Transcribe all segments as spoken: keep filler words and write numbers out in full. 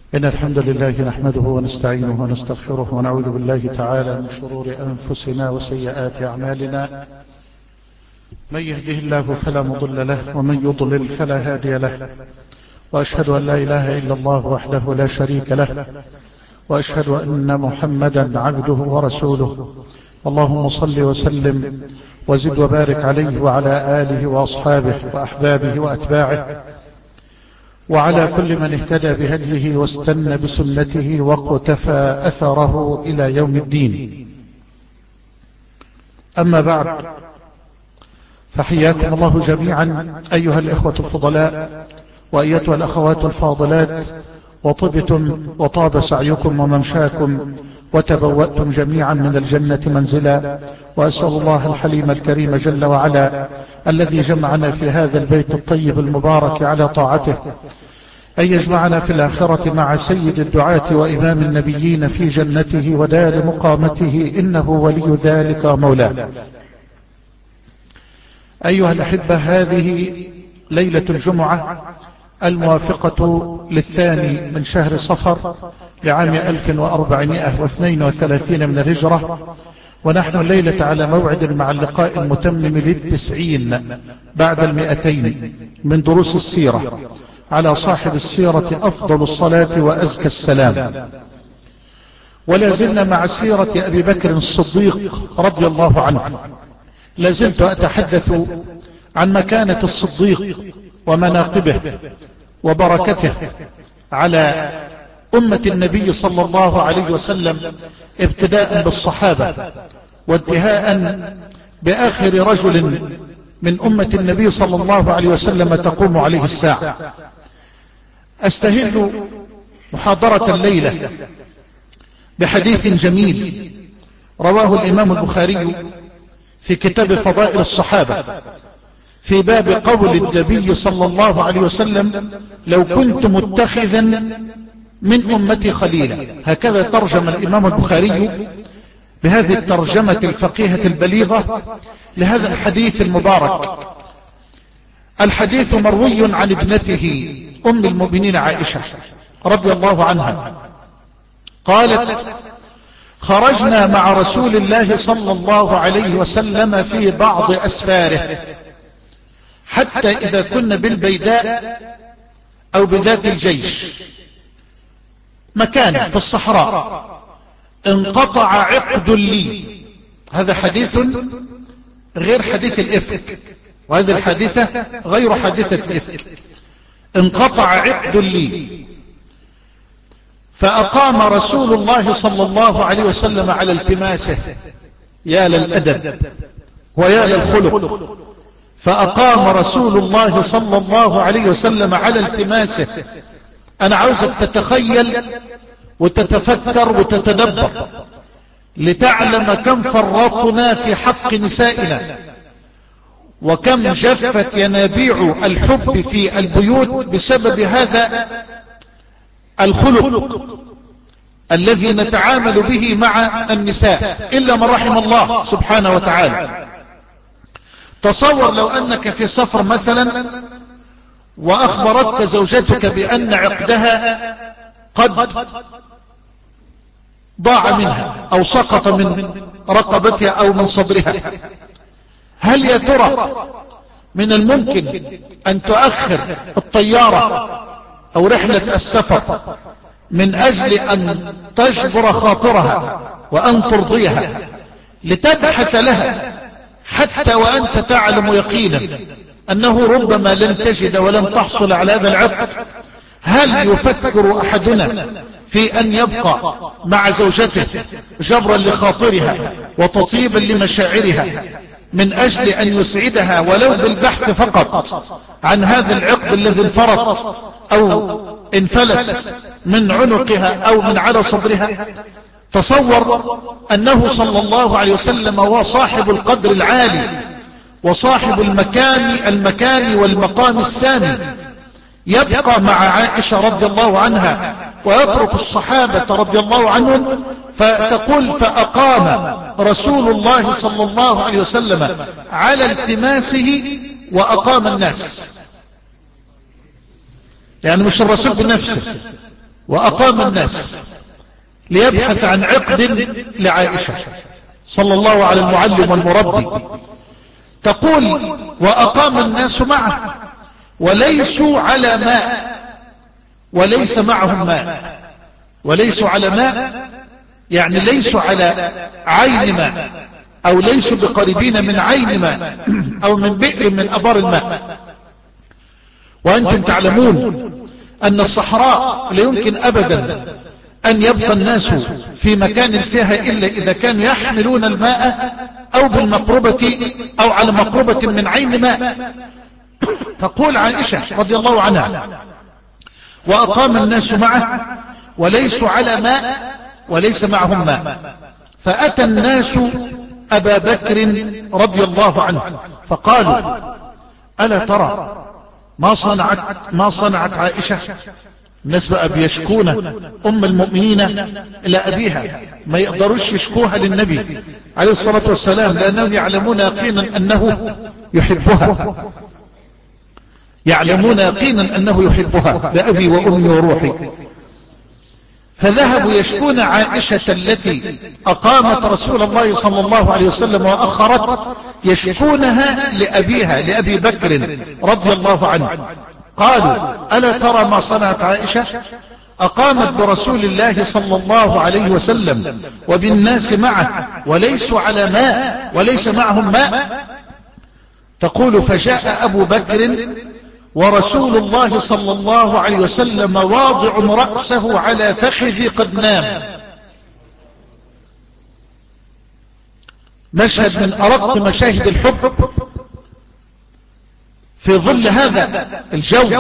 إن الحمد لله نحمده ونستعينه ونستغفره ونعوذ بالله تعالى من شرور أنفسنا وسيئات أعمالنا. من يهده الله فلا مضل له ومن يضلل فلا هادي له، وأشهد أن لا إله إلا الله وحده لا شريك له، وأشهد أن محمدا عبده ورسوله. اللهم صل وسلم وزد وبارك عليه وعلى آله وأصحابه وأحبابه وأتباعه وعلى كل من اهتدى بهديه واستنى بسنته واقتفى أثره إلى يوم الدين. أما بعد، فحياكم الله جميعا أيها الإخوة الفضلاء وأيتها الأخوات الفاضلات، وطبتم وطاب سعيكم وممشاكم وتبوأتم جميعا من الجنة منزلا. وأسأل الله الحليم الكريم جل وعلا الذي جمعنا في هذا البيت الطيب المبارك على طاعته أن يجمعنا في الآخرة مع سيد الدعاة وإمام النبيين في جنته ودار مقامته، إنه ولي ذلك مولاه. أيها الأحبة، هذه ليلة الجمعة الموافقة للثاني من شهر صفر لعام ألف وأربعمائة واثنين وثلاثين من الهجرة، ونحن الليلة على موعد مع اللقاء المتمم للتسعين بعد المئتين من دروس السيرة على صاحب السيرة أفضل الصلاة وأزكى السلام. ولا زلنا مع سيرة أبي بكر الصديق رضي الله عنه. لازلت أتحدث عن مكانة الصديق ومناقبه وبركته على أمة النبي صلى الله عليه وسلم، ابتداء بالصحابة وانتهاء بآخر رجل من أمة النبي صلى الله عليه وسلم تقوم عليه الساعة. أستهل محاضرة الليلة بحديث جميل رواه الإمام البخاري في كتاب فضائل الصحابة في باب قول النبي صلى الله عليه وسلم: لو كنت متخذا من أمتي خليلا. هكذا ترجم الإمام البخاري بهذه الترجمة الفقيهة البليغة لهذا الحديث المبارك. الحديث مروي عن ابنته أم المؤمنين عائشة رضي الله عنها قالت: خرجنا مع رسول الله صلى الله عليه وسلم في بعض أسفاره، حتى إذا كنا بالبيداء أو بذات الجيش، مكان في الصحراء، انقطع عقد لي. هذا حديث غير حديث الإفك، وهذه الحادثة غير حادثة الإفك. انقطع عقد لي، فأقام رسول الله صلى الله عليه وسلم على التماسه. يا للأدب ويا للخلق. فأقام رسول الله صلى الله عليه وسلم على التماسه. أنا عاوزك تتخيل وتتفكر وتتدبر لتعلم كم فرطنا في حق نسائنا، وكم جفت ينابيع الحب في البيوت بسبب هذا الخلق الذي نتعامل به مع النساء، إلا من رحم الله سبحانه وتعالى. تصور لو أنك في سفر مثلا وأخبرتك زوجتك بأن عقدها قد ضاع منها أو سقط من رقبتها أو من صدرها، هل يا ترى من الممكن أن تؤخر الطيارة أو رحلة السفر من أجل أن تجبر خاطرها وأن ترضيها لتبحث لها، حتى وأنت تعلم يقينا أنه ربما لن تجد ولن تحصل على هذا العقد؟ هل يفكر أحدنا في أن يبقى مع زوجته جبرا لخاطرها وتطيبا لمشاعرها من أجل أن يسعدها ولو بالبحث فقط عن هذا العقد الذي انفرط أو انفلت من عنقها أو من على صدرها؟ تصور أنه صلى الله عليه وسلم هو صاحب القدر العالي وصاحب المكان المكان والمقام السامي، يبقى مع عائشة رضي الله عنها ويترك الصحابة رضي الله عنهم. فتقول: فأقام رسول الله صلى الله عليه وسلم على التماسه وأقام الناس. يعني مش الرسول بنفسه، وأقام الناس ليبحث عن عقد لعائشة صلى الله على المعلم والمربي. تقول وأقام الناس معه وليسوا على ماء وليس معهم ماء. وليسوا على ماء يعني ليسوا على عين ماء، أو ليسوا بقريبين من عين ماء أو من بئر من أبار الماء. وأنتم تعلمون أن الصحراء لا يمكن أبدا أن يبقى الناس في مكان فيها إلا إذا كانوا يحملون الماء أو بالمقربة أو على مقربة من عين ماء. تقول عائشة رضي الله عنها وأقام الناس معه وليسوا على ماء وليس معهم ماء. فأتى الناس أبا بكر رضي الله عنه فقالوا ألا ترى ما صنعت, ما صنعت عائشة؟ الناس بقى بيشكون أم المؤمنين إلى أبيها، ما يقدروش يشكوها للنبي عليه الصلاة والسلام لأنهم يعلمون يقينا أنه يحبها، يعلمون يقينا أنه يحبها بأبي وأمي وروحي. فذهبوا يشكون عائشة التي أقامت رسول الله صلى الله عليه وسلم وأخرت، يشكونها لأبيها لأبي بكر رضي الله عنه. قالوا ألا ترى ما صنعت عائشة؟ أقامت برسول الله صلى الله عليه وسلم وبالناس معه وليسوا على ماء وليس معهم ماء. تقول فجاء أبو بكر ورسول الله صلى الله عليه وسلم واضع رأسه على فخذ قد نام. مشهد من أرق مشاهد الحب في ظل هذا الجو.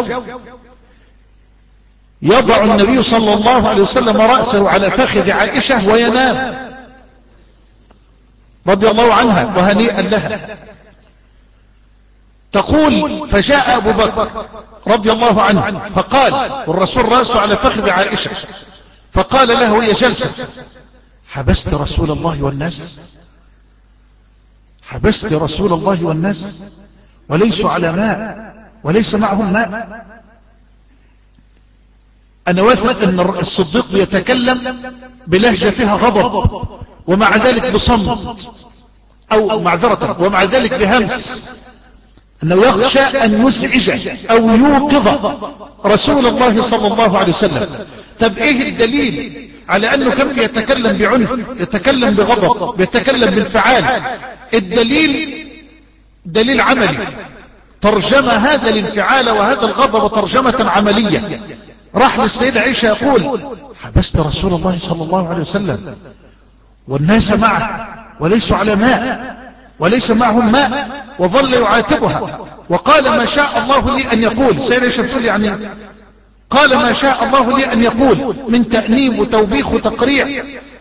يضع النبي صلى الله عليه وسلم رأسه على فخذ عائشة وينام رضي الله عنها وهنيئا لها. تقول فجاء أبو بكر رضي الله عنه فقال، والرسول رأسه على فخذ عائشة، فقال له وهي جلسة حبست رسول الله والناس؟ حبست رسول الله والناس وليسوا على ماء وليس معهم ماء؟ أنا واثق أن الصديق يتكلم بلهجة فيها غضب ومع ذلك بصمت أو معذرة ومع ذلك بهمس، أنه يخشى أن يزعج أو يوقظ رسول الله صلى الله عليه وسلم. طب إيه الدليل على أنه كان بيتكلم بعنف، يتكلم بغضب، بيتكلم بانفعال؟ الدليل دليل عملي، ترجم هذا الانفعال وهذا الغضب ترجمة عملية. راح للسيدة عائشة يقول حبست رسول الله صلى الله عليه وسلم والناس معه وليسوا على ماء وليس معهم ماء، وظل يعاتبها وقال ما شاء الله لي أن يقول. السيدة عائشة بتقول يعني قال ما شاء الله لي أن يقول من تأنيب وتوبيخ وتقريع.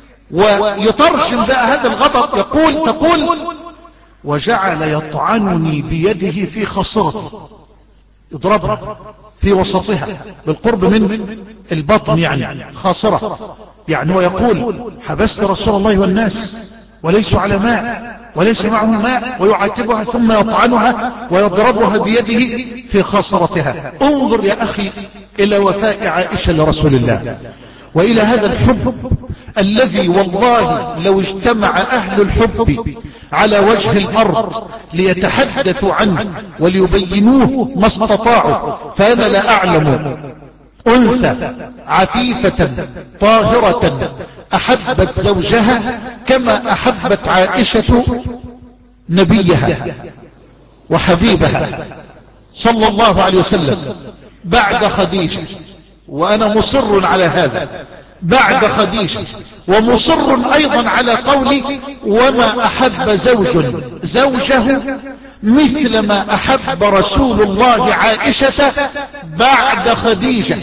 ويترجم بقى هذا الغضب يقول تقول وجعل يطعنني بيده في خصرتي، يضربها في وسطها بالقرب من البطن يعني خاصرة. يعني هو يقول حبست رسول الله والناس وليسوا على ماء وليس معهم ماء، ويعاتبها ثم يطعنها ويضربها بيده في خاصرتها. انظر يا أخي إلى وفاء عائشة لرسول الله وإلى هذا الحب الذي والله لو اجتمع أهل الحب على وجه الأرض ليتحدثوا عنه وليبينوه ما استطاعوا. فأنا لا أعلم أنثى عفيفة طاهرة أحبت زوجها كما أحبت عائشة نبيها وحبيبها صلى الله عليه وسلم بعد خديجة. وأنا مصر على هذا بعد خديجة، ومصر أيضا على قولي وما أحب زوج زوجه مثل ما أحب رسول الله عائشة بعد خديجة.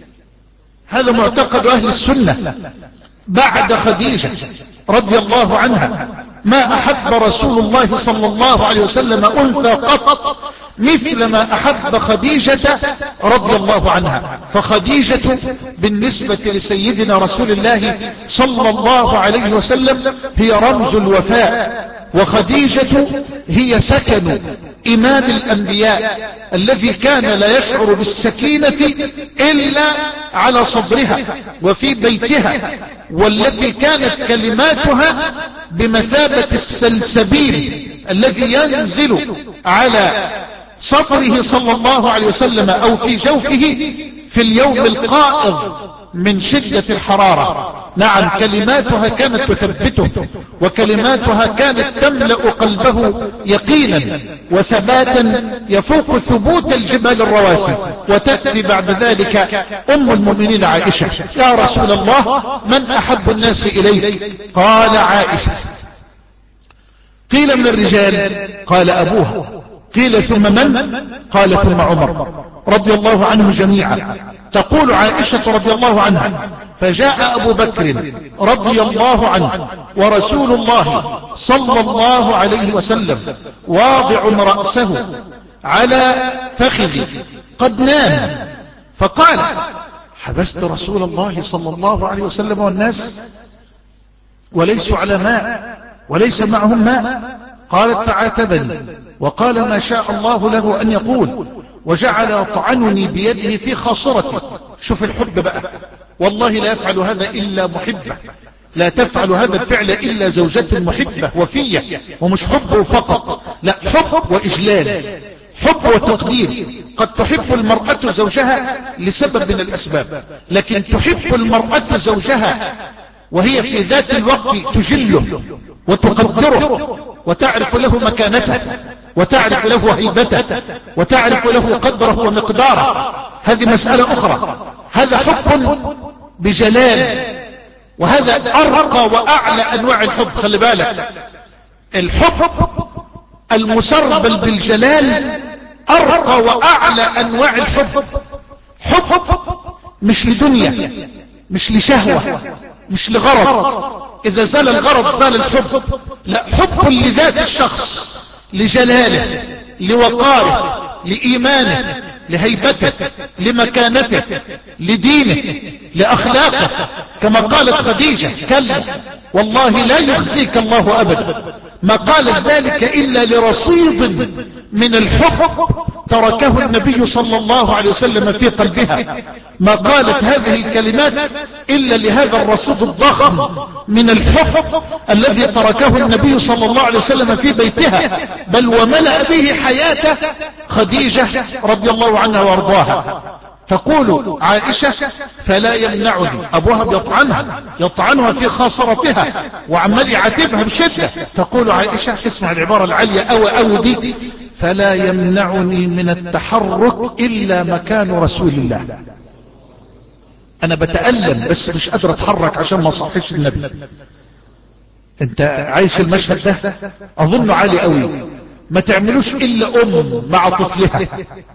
هذا معتقد أهل السنة بعد خديجة رضي الله عنها. ما أحب رسول الله صلى الله عليه وسلم أنثى قط مثل ما أحب خديجة رضي الله عنها. فخديجة بالنسبة لسيدنا رسول الله صلى الله عليه وسلم هي رمز الوفاء، وخديجة هي سكن إمام الأنبياء الذي كان لا يشعر بالسكينة إلا على صدرها وفي بيتها، والتي كانت كلماتها بمثابة السلسبيل الذي ينزل على صدره صلى الله عليه وسلم أو في جوفه في اليوم القائض من شدة الحرارة. نعم، كلماتها كانت تثبته، وكلماتها كانت تملأ قلبه يقينا وثباتا يفوق ثبوت الجبال الرواسي. وتأتي بعد ذلك أم المؤمنين عائشة: يا رسول الله، من أحب الناس إليك؟ قال: عائشة. قيل: من الرجال؟ قال: أبوها. قيل: ثم من؟ قال: ثم عمر رضي الله عنه جميعا. تقول عائشة رضي الله عنها: فجاء أبو بكر رضي الله عنه ورسول الله صلى الله عليه وسلم واضع رأسه على فخذي قد نام، فقال: حبست رسول الله صلى الله عليه وسلم والناس وليسوا على ماء وليس معهم ماء؟ قالت: فعاتبني وقال ما شاء الله له أن يقول، وجعل يطعنني بيده في خاصرتي. شوف الحب بقى، والله لا يفعل هذا إلا محبة، لا تفعل هذا الفعل إلا زوجة محبة وفية، ومش حب فقط، لا، حب وإجلال، حب وتقدير. قد تحب المرأة زوجها لسبب من الأسباب، لكن تحب المرأة زوجها وهي في ذات الوقت تجله وتقدره وتعرف له مكانته وتعرف له هيبته وتعرف له قدره ومقداره. هذه مسألة أخرى. هذا حب بجلال، وهذا أرقى وأعلى أنواع الحب. خلي بالك، الحب المسربل بالجلال أرقى وأعلى أنواع الحب. حب مش لدنيا، مش لشهوة، مش لغرض. إذا زال الغرض زال الحب. لا، حب لذات الشخص، لجلاله، لوقاره، لإيمانه، لهيبته، لمكانته، لدينه، لأخلاقه. كما قالت خديجة: كلا والله لا يخزيك الله أبدا. ما قالت ذلك إلا لرصيد من الحب تركه النبي صلى الله عليه وسلم في قلبها. ما قالت هذه الكلمات إلا لهذا الرصيد الضخم من الحب الذي تركه النبي صلى الله عليه وسلم في بيتها، بل وملأ به حياته خديجة رضي الله عنها وارضاها. تقول عائشة: فلا يمنعني. أبوها بيطعنها، يطعنها في خاصرتها وعمال يعاتبها بشدة. تقول عائشة، اسمع العبارة العالية أو أو دي: فلا يمنعني من التحرك إلا مكان رسول الله. أنا بتألم بس مش قادر أتحرك عشان ما صحيش النبي. أنت عايش المشهد ده؟ أظنه عالي قوي. ما تعملوش إلا أم مع طفلها،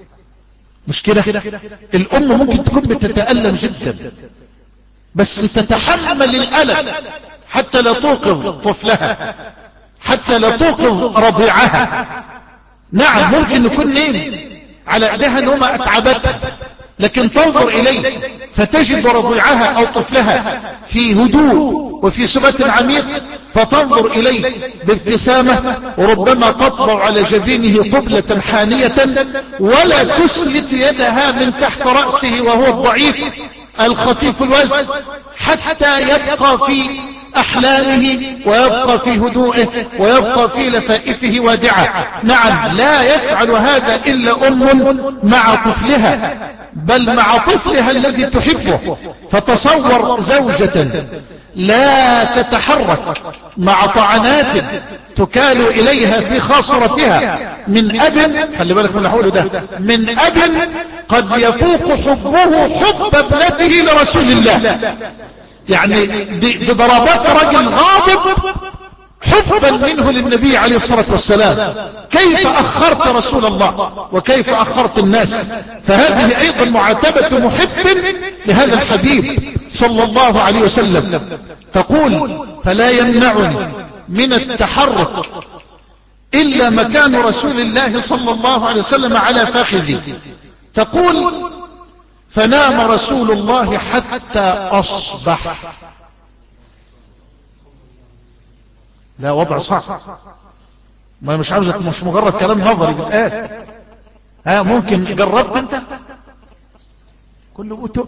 مش كده؟ الأم ممكن تكون بتتألم جدا بس تتحمل الألم حتى لا توقظ طفلها، حتى لا توقظ رضيعها. نعم، ممكن نكون نيم على ايديها نومة اتعبتها، لكن تنظر اليه فتجد رضيعها او طفلها في هدوء وفي ثبات عميق، فتنظر اليه بابتسامة، وربما تطبع على جبينه قبلة حانية، ولا تسلت يدها من تحت رأسه وهو الضعيف الخفيف الوزن، حتى يبقى في أحلامه ويبقى في هدوءه ويبقى في لفائفه وادعة. نعم، لا يفعل هذا إلا أم مع طفلها، بل مع طفلها الذي تحبه. فتصور زوجة لا تتحرك مع طعنات تكال إليها في خاصرتها من أب، خلي بالك من الحول ده، من أب قد يفوق حبه حب ابنته لرسول الله. يعني دي, دي ضربات رجل غاضب حبا منه للنبي عليه الصلاة والسلام. كيف أخرت رسول الله وكيف أخرت الناس؟ فهذه أيضا معاتبة محب لهذا الحبيب صلى الله عليه وسلم. تقول: فلا يمنعني من التحرك إلا مكان رسول الله صلى الله عليه وسلم على فخذي. تقول: فنام رسول الله حتى أصبح. لا، وضع صعب. ما مش عاوزك، مش مجرد كلام نظري بيتقال. ها ممكن جربت انت؟ كله بوتو.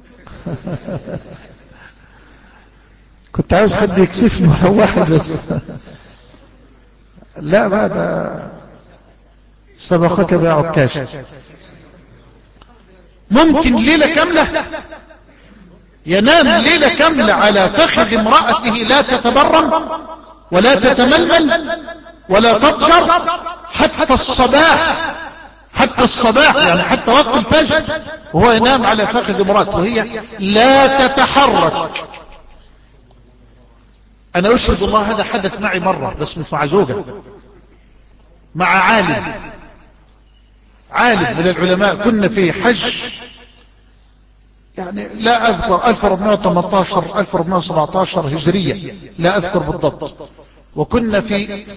كنت عاوز حد يكسفني واحد بس. لا بقى ده سبقك بيع عكاش. ممكن ليلة كاملة ينام ليلة كاملة على فخذ امرأته لا تتبرم ولا تتململ ولا تضجر حتى الصباح، حتى الصباح يعني حتى وقت الفجر وهو ينام على فخذ امرأته وهي لا تتحرك. انا اشهد الله هذا حدث معي مرة، بس مش مع زوجة، مع عالم عالم من العلماء. كنا في حج يعني لا اذكر ألف وأربعمائة وثمانية عشر ألف وأربعمائة وسبعة عشر هجرية، لا اذكر بالضبط. وكنا في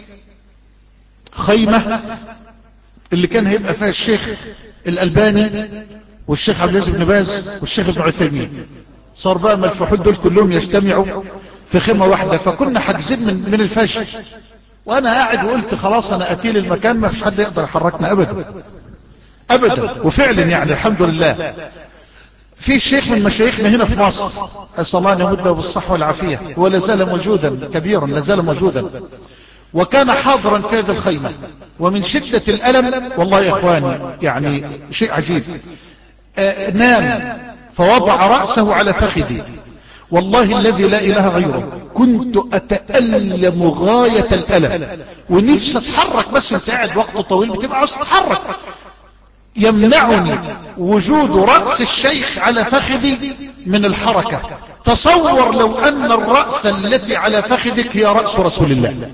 خيمة اللي كان هيبقى فيها الشيخ الألباني والشيخ عبد العزيز بن باز والشيخ ابن عثيمين. صار بقى ما الفحول دول كلهم يجتمعوا في خيمة واحدة. فكنا حاجزين من, من الفجر، وانا قاعد وقلت خلاص انا اتيل المكان ما فيش حد يقدر يحركنا ابدا ابدا. وفعلا يعني الحمد لله في شيخ من مشايخنا هنا في مصر اسال الله ان يمده بالصحه والعافيه، هو لا زال موجودا كبيرا، لا زال موجودا، وكان حاضرا في هذه الخيمه. ومن شده الالم والله يا اخواني يعني شيء عجيب، آه نام فوضع راسه على فخذي، والله الذي لا اله غيره كنت اتألم غاية الالم ونفسي اتحرك، بس انت قاعد وقت طويل بتبقى عاوز تتحرك. يمنعني وجود رأس الشيخ على فخذي من الحركة. تصور لو ان الرأس التي على فخذك هي رأس رسول الله.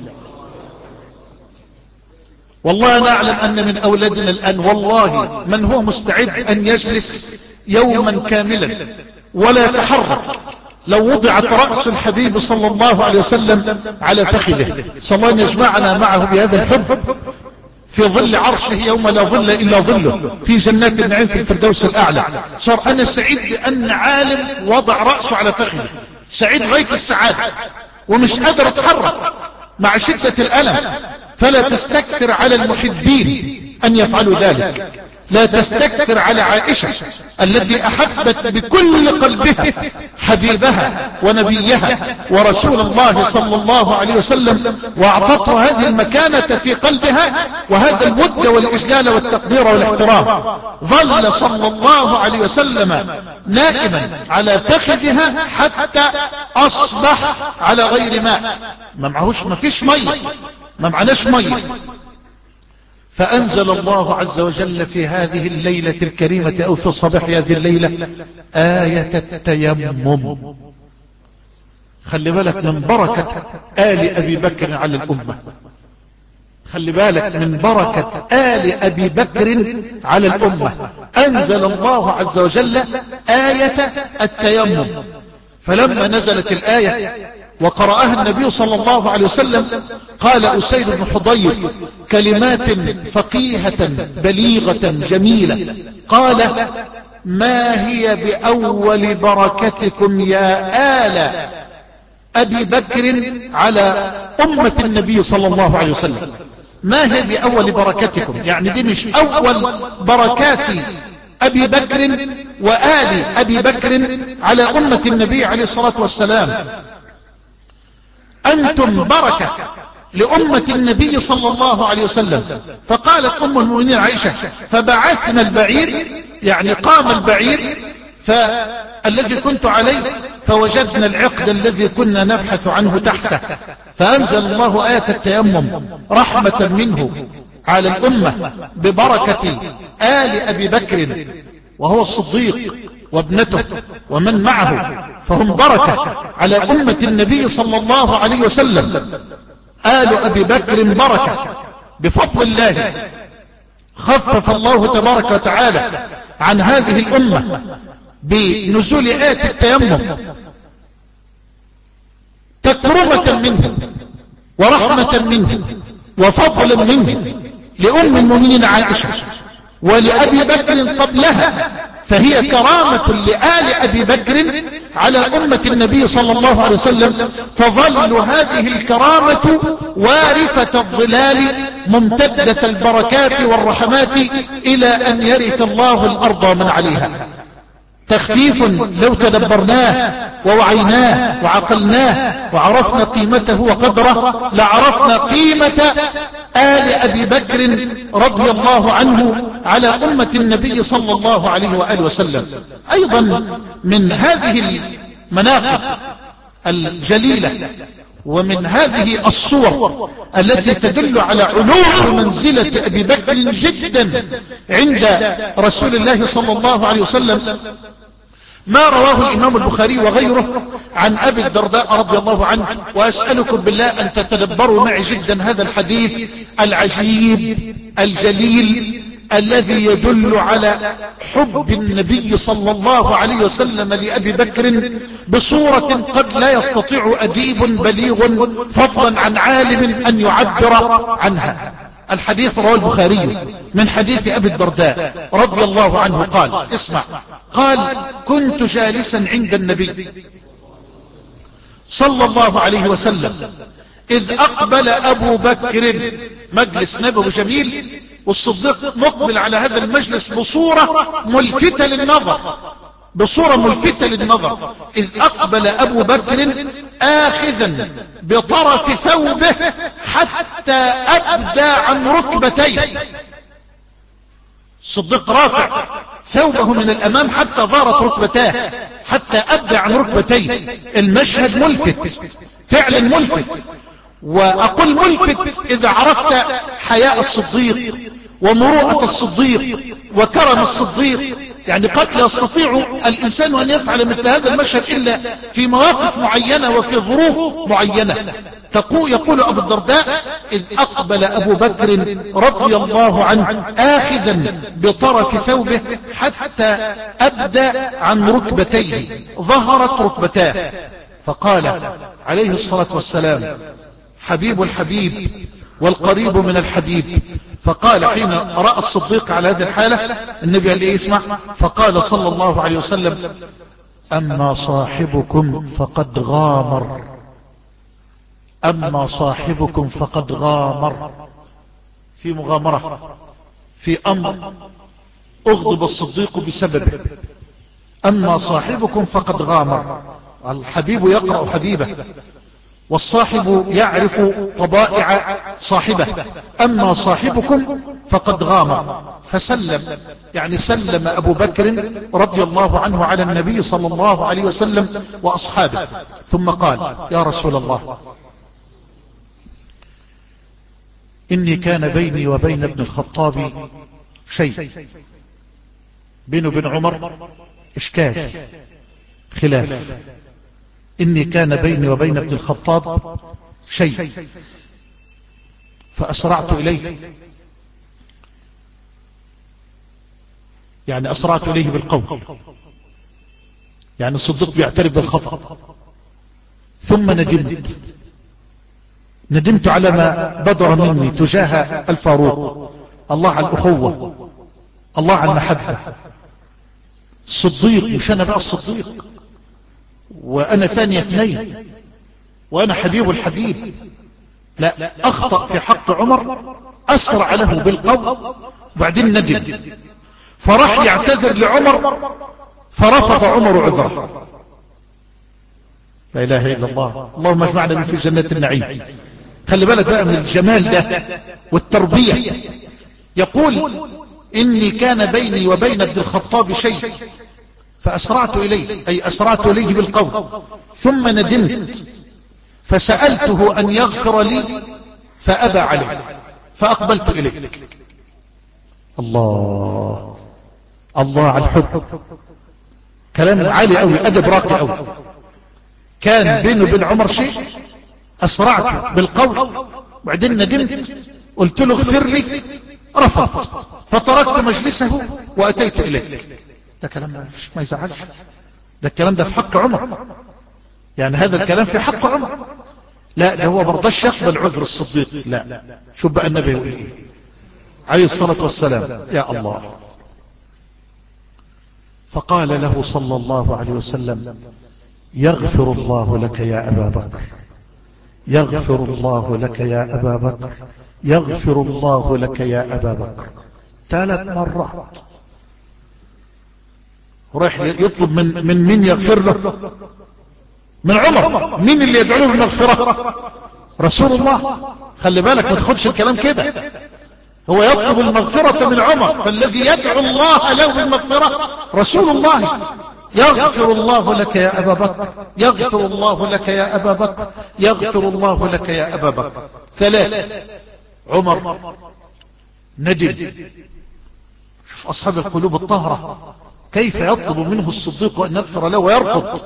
والله انا اعلم ان من اولادنا الان والله من هو مستعد ان يجلس يوما كاملا ولا يتحرك لو وضعت رأس الحبيب صلى الله عليه وسلم على فخذه. صلى الله أن يجمعنا معه بهذا الحب في ظل عرشه يوم لا ظل إلا ظله في جنات النعيم في الفردوس الأعلى. صار أنا سعيد بأن عالم وضع رأسه على فخذه، سعيد غاية السعادة ومش قادر اتحرك مع شدة الألم. فلا تستكثر على المحبين أن يفعلوا ذلك، لا تستكثر على عائشة التي أحبت بكل قلبها حبيبها ونبيها ورسول الله صلى الله عليه وسلم، وأعطته هذه المكانة في قلبها وهذا الود والإجلال والتقدير والاحترام. ظل صلى الله عليه وسلم نائما على فخذها حتى أصبح على غير ماء، ما معهوش، ما فيش مية، ما معناش مية. فأنزل الله عز وجل في هذه الليلة الكريمة أو في صباح هذه الليلة آية التيمم. خلي بالك من بركة آل أبي بكر على الأمة، خلي بالك من بركة آل أبي بكر على الأمة. أنزل الله عز وجل آية التيمم. فلما نزلت الآية وقرأها النبي صلى الله عليه وسلم قال أسيد بن حضير كلمات فقيهة بليغة جميلة، قال ما هي بأول بركتكم يا آل أبي بكر على أمة النبي صلى الله عليه وسلم؟ ما هي بأول بركتكم؟ يعني دي مش أول بركات أبي بكر وآل أبي بكر على أمة النبي عليه الصلاة والسلام، أنتم بركة لأمة النبي صلى الله عليه وسلم. فقالت أم المؤمنين عائشة فبعثنا البعير، يعني قام البعير فالذي كنت عليه فوجدنا العقد الذي كنا نبحث عنه تحته، فأنزل الله آية التيمم رحمة منه على الأمة ببركة آل أبي بكر وهو الصديق وابنته ومن معه، فهم بركة على أمة النبي صلى الله عليه وسلم. آل أبي بكر بركة بفضل الله. خفف الله تبارك وتعالى عن هذه الأمة بنزول آية التيمم تكرمة منه ورحمة منه وفضلا منه لأم المؤمنين عائشة ولأبي بكر قبلها، فهي كرامة لآل أبي بكر على أمة النبي صلى الله عليه وسلم. تظل هذه الكرامة وارثة الظلال ممتدة البركات والرحمات إلى أن يرث الله الأرض ومن عليها. تخفيف لو تدبرناه ووعيناه وعقلناه وعرفنا قيمته وقدره لعرفنا قيمة آل أبي بكر رضي الله عنه على أمة النبي صلى الله عليه وآله وسلم. أيضا من هذه المناقب الجليلة ومن هذه الصور التي تدل على علو منزلة أبي بكر جدا عند رسول الله صلى الله عليه وسلم ما رواه الإمام البخاري وغيره عن أبي الدرداء رضي الله عنه. وأسألكم بالله أن تتدبروا معي جدا هذا الحديث العجيب الجليل الذي يدل على حب النبي صلى الله عليه وسلم لأبي بكر بصورة قد لا يستطيع أديب بليغ فضلا عن عالم أن يعبر عنها. الحديث رواه البخاري من حديث أبي الدرداء رضي الله عنه قال اسمع قال كنت جالسا عند النبي صلى الله عليه وسلم إذ أقبل أبو بكر مجلس نبوي جميل والصديق مقبل على هذا المجلس بصورة ملفتة للنظر بصورة ملفتة للنظر إذ أقبل أبو بكر آخذا بطرف ثوبه حتى أبدى عن ركبتيه. الصديق رافع ثوبه من الأمام حتى ظهرت ركبتاه حتى أبدى عن ركبتيه. المشهد ملفت فعلا ملفت. وأقول ملفت إذا عرفت حياء الصديق ومروءة الصديق وكرم الصديق. يعني قد لا يستطيع الإنسان أن يفعل مثل هذا المشهد إلا في مواقف معينة وفي ظروف معينة. تقول يقول أبو الدرداء إذ أقبل أبو بكر رضي الله عنه آخذا بطرف ثوبه حتى أبدى عن ركبتيه ظهرت ركبتاه فقال عليه الصلاة والسلام حبيب الحبيب والقريب من الحبيب. فقال حين رأى الصديق على هذه الحالة النبي قال لي اسمع فقال صلى الله عليه وسلم أما صاحبكم فقد غامر أما صاحبكم فقد غامر. في مغامرة في أمر أغضب الصديق بسببه. أما صاحبكم فقد غامر. الحبيب يقرأ حبيبه والصاحب يعرف طبائع صاحبه. أما صاحبكم فقد غامر. فسلم يعني سلم أبو بكر رضي الله عنه على النبي صلى الله عليه وسلم وأصحابه ثم قال يا رسول الله إني كان بيني وبين ابن الخطاب شيء بينه وبين عمر إشكال خلاف. إني كان بيني وبين ابن الخطاب شيء فأسرعت إليه يعني أسرعت إليه بالقول يعني الصديق بيعترف بالخطأ ثم ندمت ندمت على ما بدر مني تجاه الفاروق. الله على الأخوة الله على المحبة. الصديق مش أنا بقى الصديق وأنا ثاني اثنين وأنا حبيب الحبيب. لا أخطأ في حق عمر أسرع له بالقول وبعدين ندم فراح يعتذر لعمر فرفض عمر عذره. لا إله إلا الله. اللهم اجمعنا في جنات النعيم. خلي بالك بقى من الجمال ده والتربية. يقول إني كان بيني وبين ابن الخطاب شيء فأسرعت إليه أي أسرعت إليه بالقول ثم ندمت فسألته أن يغفر لي فأبى عليه فأقبلت إليه. الله الله على الحب. كلام عالي أوي أدب راقي أوي. كان بينه وبين عمر شيء أسرعت بالقول وبعدين ندمت قلت له اغفر لي رفض فتركت مجلسه وأتيت إليه. ده كلام ما يزعلش. ده الكلام ده في حق عمر يعني هذا الكلام في حق عمر. لا ده هو برضاش يقبل عذر الصديق. لا شوف بقى النبي يقول ايه عليه الصلاة والسلام يا الله. فقال له صلى الله عليه وسلم يغفر الله لك يا أبا بكر يغفر الله لك يا أبا بكر يغفر الله لك يا أبا بكر. ثلاث مرات وراح يطلب من من مين يغفر له؟ من عمر. مين اللي يدعو له بالمغفرة؟ رسول الله. خلي بالك ما تاخدش الكلام كده، هو يطلب المغفرة من عمر، فالذي يدعو الله له بالمغفرة رسول الله. يغفر الله لك يا أبا بكر، يغفر الله لك يا أبا بكر، يغفر الله لك يا أبا بكر. ثلاث. عمر ندم. شوف أصحاب القلوب الطاهرة كيف يطلب منه الصديق أن يغفر له ويرفض.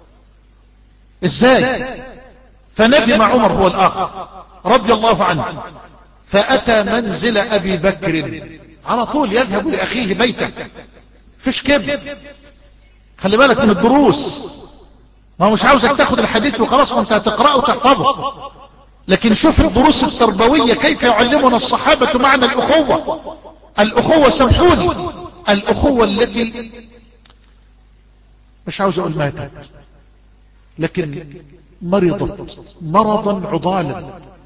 ازاي؟ فندم عمر هو الآخر رضي الله عنه، فأتى منزل أبي بكر على طول، يذهب لأخيه بيته، فيش كبر. خلي بالك من الدروس، ما هو مش عاوزك تاخد الحديث وخلاص وانت هتقرأه وتحفظه، لكن شوف الدروس التربوية كيف يعلمنا الصحابة معنى الأخوة. الأخوة سامحوني، الأخوة التي مش عاوز أقول ماتت، لكن مرضت مرضا عضالا،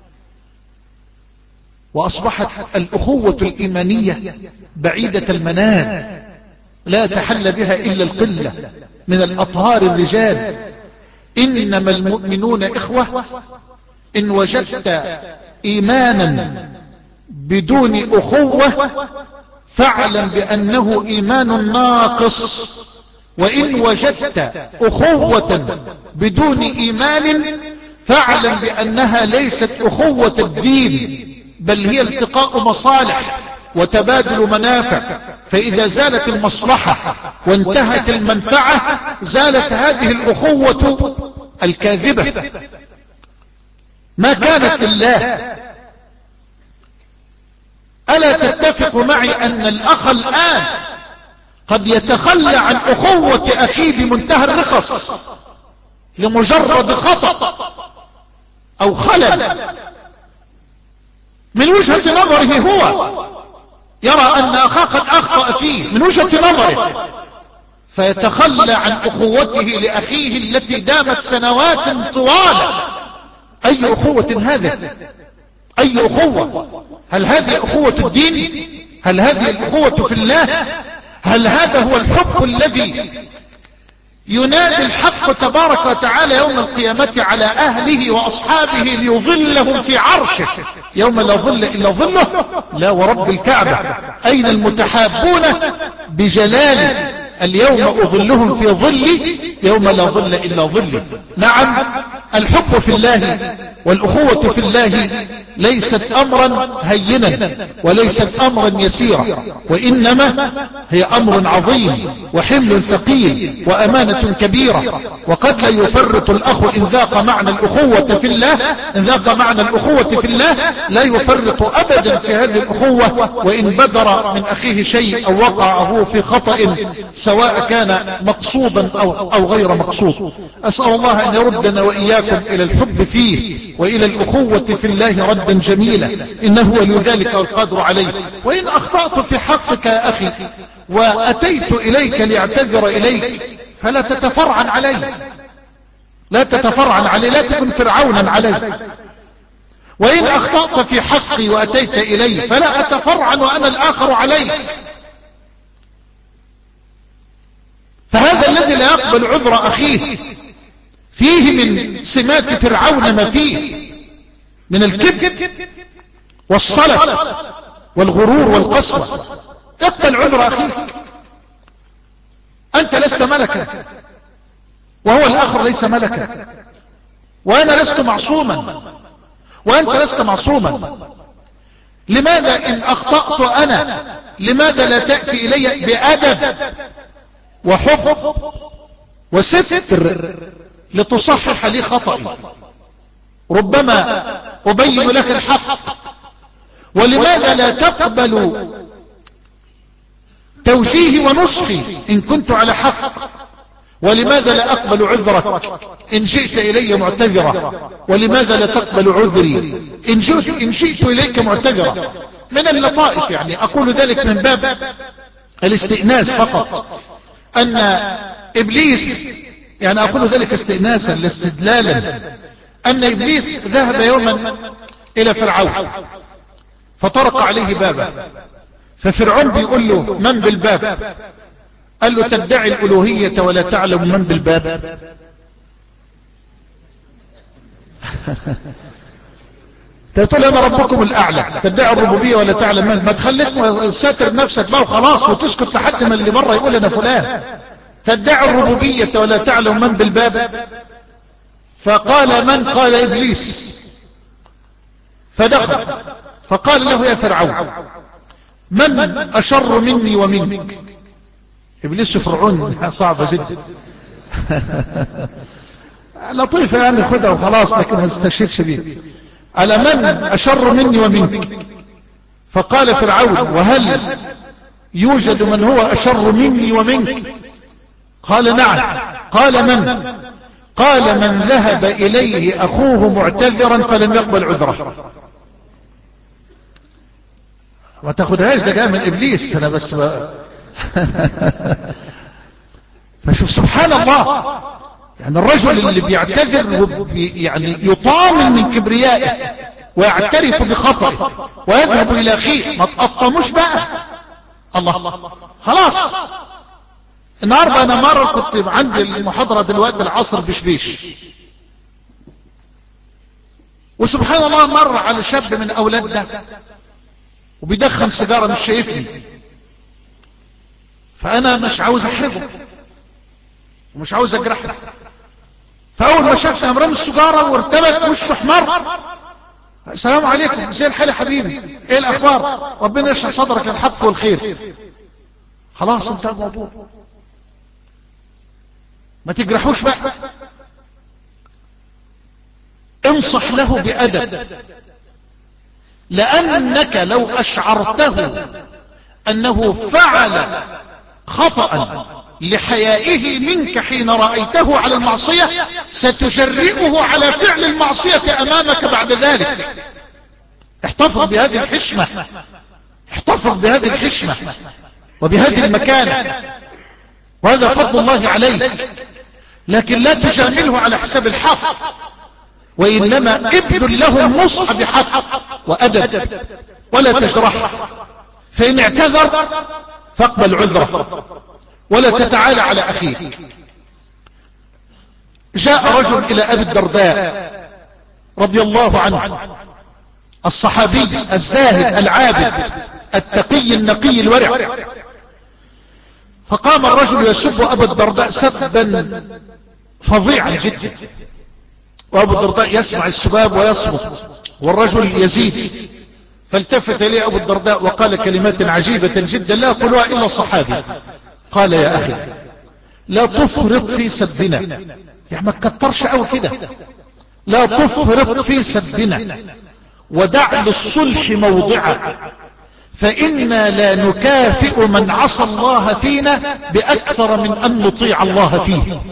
وأصبحت الأخوة الإيمانية بعيدة المنال، لا تحل بها إلا القلة من الأطهار الرجال. إنما المؤمنون إخوة. إن وجدت إيمانا بدون أخوة فاعلم بأنه إيمان ناقص، وإن وجدت أخوة بدون إيمان فاعلم بأنها ليست أخوة الدين، بل هي التقاء مصالح وتبادل منافع. فإذا زالت المصلحة وانتهت المنفعة زالت هذه الأخوة الكاذبة، ما كانت لله. ألا تتفق معي أن الأخ الآن قد يتخلى عن أخوة أخيه بمنتهى الرخص لمجرد خطأ أو خلل من وجهة نظره، هو يرى أن أخاه قد أخطأ فيه من وجهة نظره، فيتخلى عن أخوته لأخيه التي دامت سنوات طوال. أي أخوة هذه؟ أي أخوة؟ هل هذه أخوة الدين؟ هل هذه الأخوة في الله؟ هل هذا هو الحب الذي ينادي الحق تبارك وتعالى يوم القيامة على أهله وأصحابه ليظلهم في عرشه يوم لا ظل إلا ظله؟ لا ورب الكعبة. أين المتحابون بجلالي؟ اليوم أظلهم في ظلي يوم لا ظل إلا ظلي. نعم، الحب في الله والأخوة في الله ليست أمرا هينا وليست أمرا يسيرا، وإنما هي أمر عظيم وحمل ثقيل وأمانة كبيرة. وقد لا يفرط الأخ إن ذاق معنى الأخوة في الله، إن ذاق معنى الأخوة في الله لا يفرط أبدا في هذه الأخوة، وإن بدر من أخيه شيء أو وقعه في خطأ سواء كان مقصودا أو, أو غير مقصود. أسأل الله أن يردنا وإياكم إلى الحب فيه وإلى الأخوة في الله ردا جميلا، إنه ولي ذلك والقادر عليه. وإن أخطأت في حقك يا أخي وأتيت إليك لأعتذر إليك فلا تتفرعن علي، لا تتفرعن علي، لا تكن فرعونا علي. وإن أخطأت في حقي وأتيت إلي فلا أتفرعن وأنا الآخر عليك. فهذا الذي لا يقبل عذر أخيه فيه من سمات فرعون ما فيه من الكبر والصلف والغرور والقسوة. اقبل عذر أخيك، أنت لست ملكا وهو الآخر ليس ملكا، وأنا لست معصوما وأنت لست معصوما. لماذا إن أخطأت أنا لماذا لا تأتي إلي بأدب وحب وستر لتصحح لي خطئي؟ ربما أبين لك الحق. ولماذا لا تقبل توجيهي ونصحي إن كنت على حق؟ ولماذا لا أقبل عذرك إن جئت إلي معتذرا؟ ولماذا لا تقبل عذري إن جئت, إن جئت إليك معتذرا؟ من اللطائف يعني أقول ذلك من باب الاستئناس فقط، أن إبليس، يعني أقول ذلك استئناسا لاستدلالا، أن إبليس ذهب يوما إلى فرعون فطرق عليه بابه، ففرعون بيقول له من بالباب؟ قال له تدعي الألوهية ولا تعلم من بالباب. تقول انا ربكم الاعلى، تدعي الربوبيه ولا تعلم من؟ ما تخليك ساتر نفسك بقى وخلاص وتسكت لحد ما اللي بره يقول انا فلان. تدعي الربوبيه ولا تعلم من بالباب. فقال من؟ قال ابليس. فدخل فقال له يا فرعون من اشر مني ومنك؟ ابليس فرعون صعبه جدا. لطيفه يعني خدها وخلاص، لكن ما تستشركش بيه. على من أشر مني ومنك؟ فقال فرعون وهل يوجد من هو أشر مني ومنك؟ قال نعم. قال من؟ قال من ذهب إليه أخوه معتذرا فلم يقبل عذره. ما تاخدهاش، ده جاء من إبليس أنا بس بقى. فشوف سبحان الله، يعني الرجل اللي بيعتذر يعني يطامن من كبريائه ويعترف بخطئه ويذهب الى اخيه. ما تقطموش بقى الله، خلاص. النهارده انا مره كنت عندي المحاضره دلوقتي العصر بشبيش، وسبحان الله مر على شاب من اولادنا وبيدخن سيجاره مش شايفني، فانا مش عاوز احرجه ومش عاوز اجرحه. فاول ما شافني قام رامي السجاره وارتبك وشه احمر. السلام عليكم، زي الحال يا حبيبي، ايه الاخبار؟ ربنا يشرح صدرك للحق والخير. خلاص انتهى الموضوع، ما تجرحوش بقى، انصح له بأدب، لأنك لو أشعرته أنه فعل خطأ لحيائه منك حين رأيته على المعصية ستجرئه على فعل المعصية أمامك بعد ذلك. احتفظ بهذه الحشمة، احتفظ بهذه الحشمة وبهذه المكانة، وهذا فضل الله عليك. لكن لا تجامله على حساب الحق، وإنما ابذل له النصح بحق وأدب ولا تجرحه. فإن اعتذر فاقبل عذره ولا تتعالى على أخيك. جاء رجل إلى أبي الدرداء رضي الله عنه، الصحابي الزاهد العابد التقي النقي الورع، فقام الرجل يسب أبا الدرداء سبا فظيعا جدا، وأبو الدرداء يسمع السباب ويصمت والرجل يزيد. فالتفت إليه أبو الدرداء وقال كلمات عجيبة جدا لا يقولها إلا الصحابي. قال يا أخي لا تفرط في سبنا، يعني ما تكترش قوي كده، لا تفرط في سبنا ودع للصلح موضعا، فإنا لا نكافئ من عصى الله فينا بأكثر من أن نطيع الله فيه.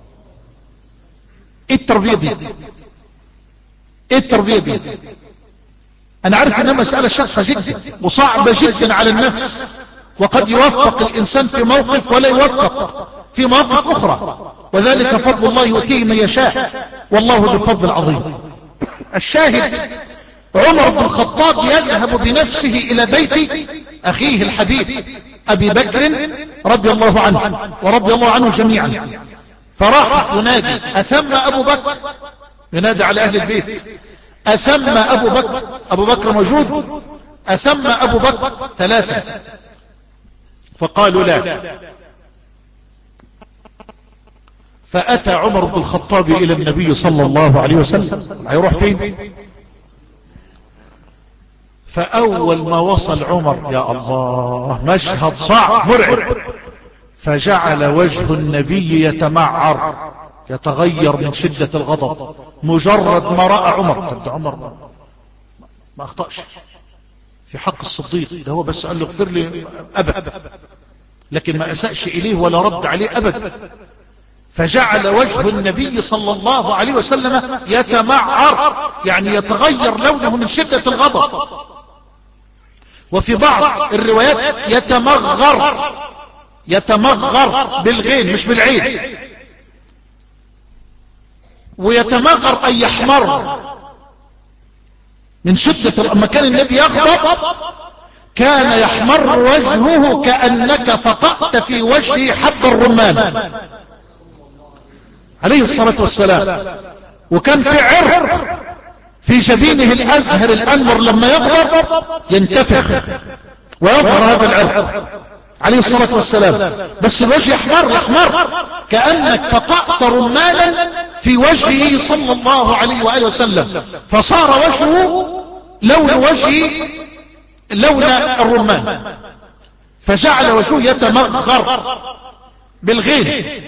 ايه التربية دي؟ ايه التربية دي؟ انا عارف انها مسألة شاقة جدا وصعبة جدا على النفس، وقد يوفق الانسان في موقف ولا يوفق في مواقف اخرى، وذلك فضل الله يؤتيه من يشاء والله ذو الفضل العظيم. الشاهد عمر بن الخطاب يذهب بنفسه الى بيت اخيه الحبيب ابي بكر رضي الله عنه ورضي الله عنه جميعا، فراح ينادي اثم ابو بكر، ينادي على اهل البيت اثم ابو بكر، ابو بكر موجود، اثم ابو بكر ثلاثة، فقالوا لا. فاتى عمر بن الخطاب الى النبي صلى الله عليه وسلم، هيروح فين؟ فاول ما وصل عمر يا الله مشهد صعب مرعب، فجعل وجه النبي يتمعر يتغير من شدة الغضب مجرد ما رأى عمر. طب ده عمر ما اخطأش في حق الصديق، ده هو بس قال له اغفر لي ابدا، لكن ما اسأش اليه ولا رد عليه ابدا. فجعل وجه النبي صلى الله عليه وسلم يتمعر، يعني يتغير لونه من شدة الغضب، وفي بعض الروايات يتمغر، يتمغر بالغين مش بالعين، ويتمغر أن يحمر. من شدة لما كان النبي يغضب كان يحمر وجهه كأنك فقأت في وجهه حب الرمان عليه الصلاة والسلام. وكان في عرق في جبينه الأزهر الأنور لما يغضب ينتفخ ويظهر هذا العرق عليه الصلاة والسلام، بس الوجه يحمر يحمر كأنك فقأت رمانا في وجهه صلى الله عليه وآله وسلم، فصار وجهه لون وجهه لون الرمان، فجعل وجهه يتمغر بالغين.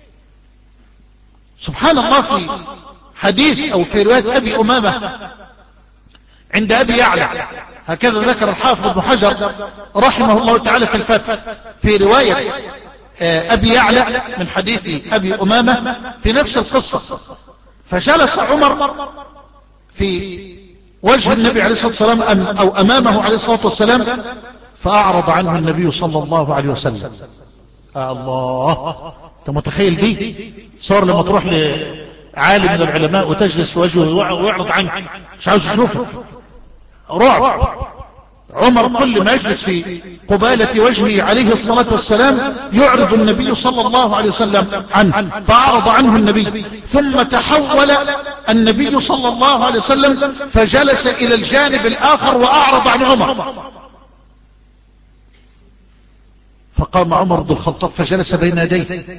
سبحان الله، في حديث او في رواية ابي امامة عند ابي يعلى، هكذا ذكر الحافظ ابن حجر رحمه الله تعالى في الفتح، في رواية ابي يعلى من حديث ابي امامة في نفس القصة. فجلس عمر في وجه النبي عليه الصلاة والسلام او امامه عليه الصلاة والسلام، فاعرض عنه النبي صلى الله عليه وسلم. آه الله، انت متخيل دي صار لما تروح لعالم من العلماء وتجلس في وجهه ويعرض عنك مش عاوز يشوفه، رعب. عمر كل ما يجلس في قبالة وجهه عليه الصلاة والسلام يعرض النبي صلى الله عليه وسلم عنه، فأعرض عنه النبي، ثم تحول النبي صلى الله عليه وسلم فجلس إلى الجانب الآخر وأعرض عن عمر، فقام عمر بن الخطاب فجلس بين يديه،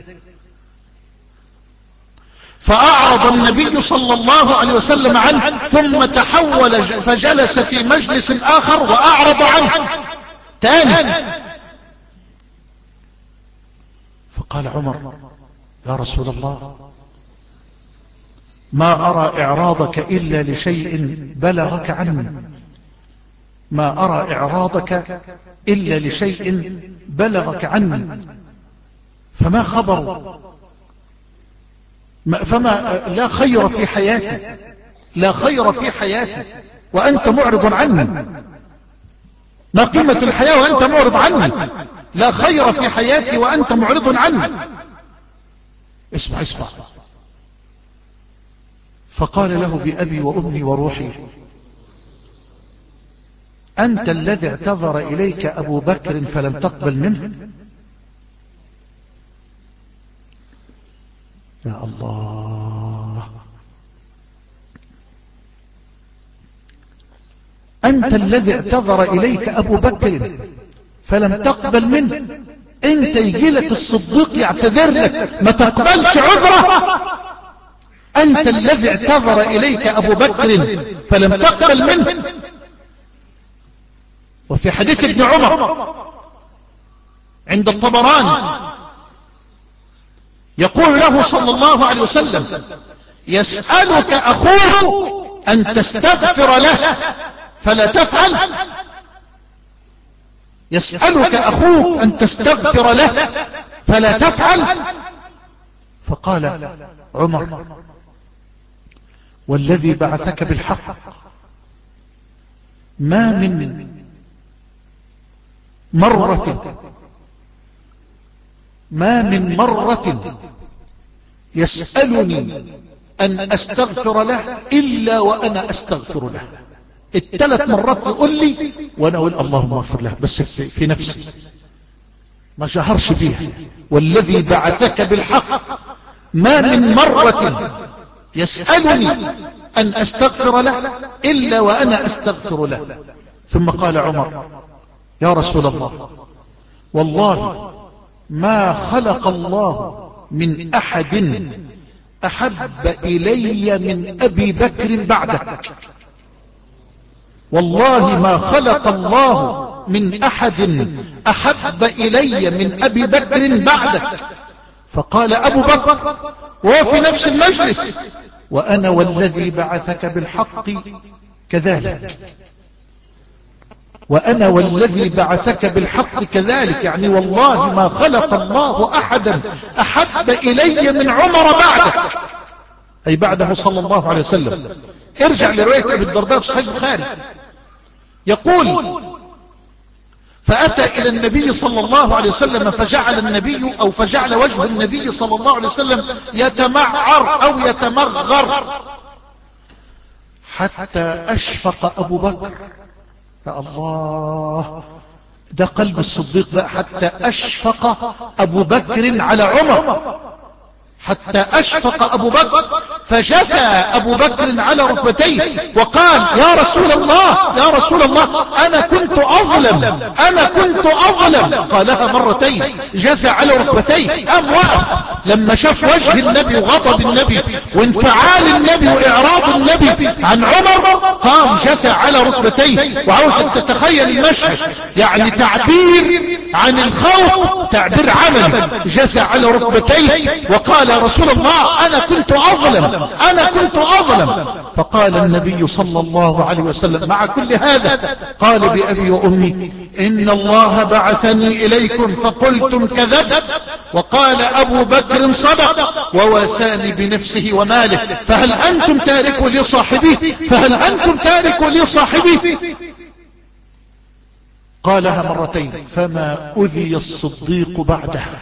فأعرض النبي صلى الله عليه وسلم عنه، ثم تحول فجلس في مجلس آخر وأعرض عنه تاني. فقال عمر: يا رسول الله، ما أرى إعراضك إلا لشيء بلغك عني، ما أرى إعراضك إلا لشيء بلغك عني، فما خبر، فما لا خير في حياتي، لا خير في حياتي وأنت معرض عني، ما قيمة الحياة وأنت معرض عني، لا خير في حياتي وأنت معرض عني. اسمع اسمع. فقال له: بأبي وأمي وروحي، أنت الذي اعتذر إليك أبو بكر فلم تقبل منه؟ يا الله، أنت الذي اعتذر إليك أبو بكر فلم تقبل منه، أنت يجي لك الصديق يعتذر لك ما تقبلش عذره، أنت الذي اعتذر إليك أبو بكر فلم تقبل منه. وفي حديث ابن عمر عند الطبراني يقول له صلى الله عليه وسلم: يسألك أخوك أن تستغفر له فلا تفعل، يسألك أخوك أن تستغفر له فلا تفعل. فقال عمر: والذي بعثك بالحق، ما من مرة ما من مرة يسألني أن أستغفر له إلا وأنا أستغفر له. الثلاث مرات يقول لي وأنا أقول اللهم اغفر له، بس في نفسي ما شهرش بيها. والذي بعثك بالحق، ما من مرة يسألني أن أستغفر له إلا وأنا أستغفر له. ثم قال عمر: يا رسول الله، والله ما خلق الله من أحد أحب إلي من أبي بكر بعدك، والله ما خلق الله من أحد أحب إلي من أبي بكر بعدك. فقال أبو بكر وهو في نفس المجلس: وأنا والذي بعثك بالحق كذلك، وأنا والذي بعثك بالحق كذلك، يعني والله ما خلق الله أحدا أحب إلي من عمر بعدك، أي بعده صلى الله عليه وسلم. ارجع لرواية أبي الدرداء في صحيح البخاري، يقول: فأتى إلى النبي صلى الله عليه وسلم فجعل النبي أو فجعل وجه النبي صلى الله عليه وسلم يتمعر أو يتمغر حتى أشفق أبو بكر. يا الله، ده قلب الصديق بقى. حتى أشفق أبو بكر على عمر، حتى أشفق أبو بكر فجثى أبو بكر على ركبتيه وقال يا رسول الله يا رسول الله أنا كنت أظلم أنا كنت أظلم. قالها مرتين، جثى على ركبتيه. أم وقف لما شاف وجه النبي وغضب النبي وانفعال النبي وإعراض النبي عن عمر، قام جثى على ركبتيه. وعاوزك تتخيل المشهد، يعني تعبير عن الخوف، تعبير عملي. جثى على ركبتيه وقال يا رسول الله أنا كنت أظلم أنا كنت أظلم. فقال النبي صلى الله عليه وسلم مع كل هذا، قال بأبي وأمي إن الله بعثني إليكم فقلتم كذبت، وقال أبو بكر صدق وواساني بنفسه وماله، فهل أنتم تاركوا لي صاحبي فهل أنتم تاركوا لي صاحبي. قالها مرتين، فما أذي الصديق بعدها.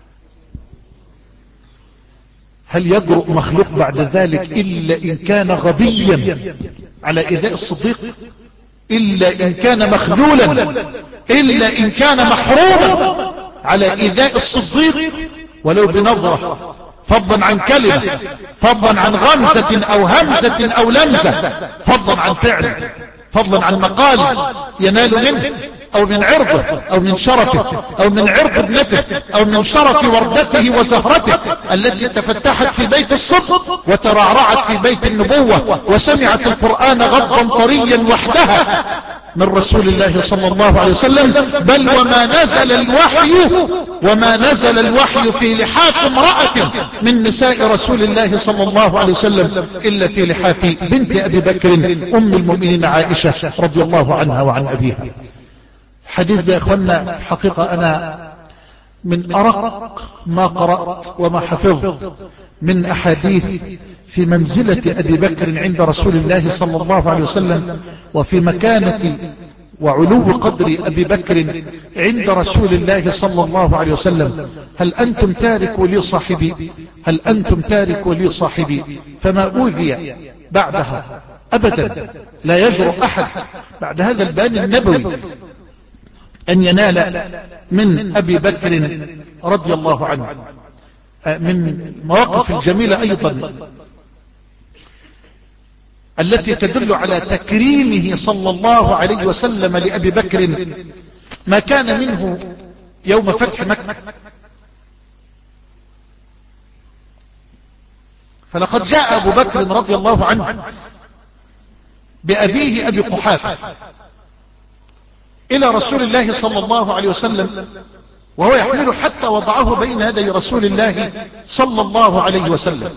هل يجرؤ مخلوق بعد ذلك إلا إن كان غبيا على إيذاء الصديق، إلا إن كان مخذولا، إلا إن كان محروما على إيذاء الصديق ولو بنظرة، فضلا عن كلمة، فضلا عن غمزة أو همزة أو لمزة، فضلا عن فعل، فضلا عن مقال ينال منه أو من عرضه أو من شرفه أو من عرض ابنته أو من شرف وردته وزهرته التي تفتحت في بيت الصدق وترعرعت في بيت النبوة وسمعت القرآن غضا طريا وحدها من رسول الله صلى الله عليه وسلم. بل وما نزل الوحي وما نزل الوحي في لحاف امرأة من نساء رسول الله صلى الله عليه وسلم إلا في لحاف بنت أبي بكر أم المؤمنين عائشة رضي الله عنها وعن أبيها. حديث ده يا اخوانا حقيقة انا من ارق ما قرأت وما حفظت من احاديث في منزلة ابي بكر عند رسول الله صلى الله عليه وسلم، وفي مكانة وعلو قدر ابي بكر عند رسول الله صلى الله عليه وسلم. هل انتم تاركوا لي صاحبي هل انتم تاركوا لي صاحبي فما اوذي بعدها ابدا. لا يجرؤ احد بعد هذا البيان النبوي أن ينال من أبي بكر رضي الله عنه. من المواقف الجميلة أيضا التي تدل على تكريمه صلى الله عليه وسلم لأبي بكر ما كان منه يوم فتح مكة. فلقد جاء أبو بكر رضي الله عنه بأبيه أبي قحافة إلى رسول الله صلى الله عليه وسلم، وهو يحمله حتى وضعه بين يدي رسول الله صلى الله عليه وسلم.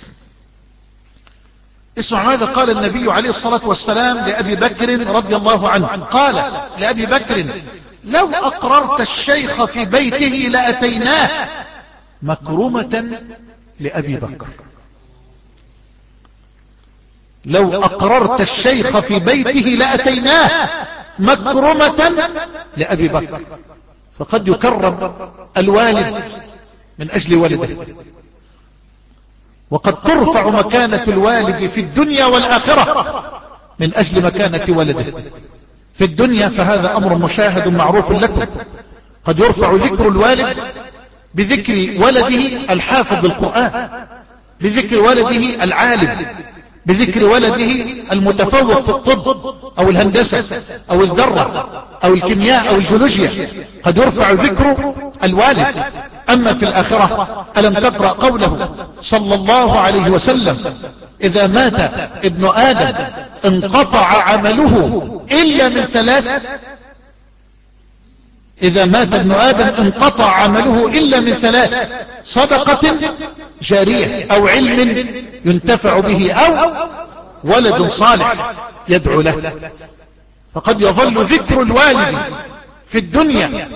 اسمع ماذا قال النبي عليه الصلاة والسلام لأبي بكر رضي الله عنه. قال لأبي بكر لو أقررت الشيخ في بيته لأتيناه. مكرمة لأبي بكر. لو أقررت الشيخ في بيته لأتيناه مكرمة لأبي بكر. فقد يكرم الوالد من أجل ولده، وقد ترفع مكانة الوالد في الدنيا والآخرة من أجل مكانة ولده. في الدنيا فهذا أمر مشاهد معروف لكم، قد يرفع ذكر الوالد بذكر ولده الحافظ القرآن، بذكر ولده العالم، بذكر ولده المتفوق في الطب أو الهندسة أو الذرة أو الكيمياء أو الجيولوجيا، قد يرفع ذكر الوالد. أما في الآخرة ألم تقرأ قوله صلى الله عليه وسلم إذا مات ابن آدم انقطع عمله إلا من ثلاث. إذا مات ابن آدم انقطع عمله إلا من ثلاث: صدقة جارية أو علم ينتفع به أو ولد صالح يدعو له. فقد يظل ذكر الوالد في الدنيا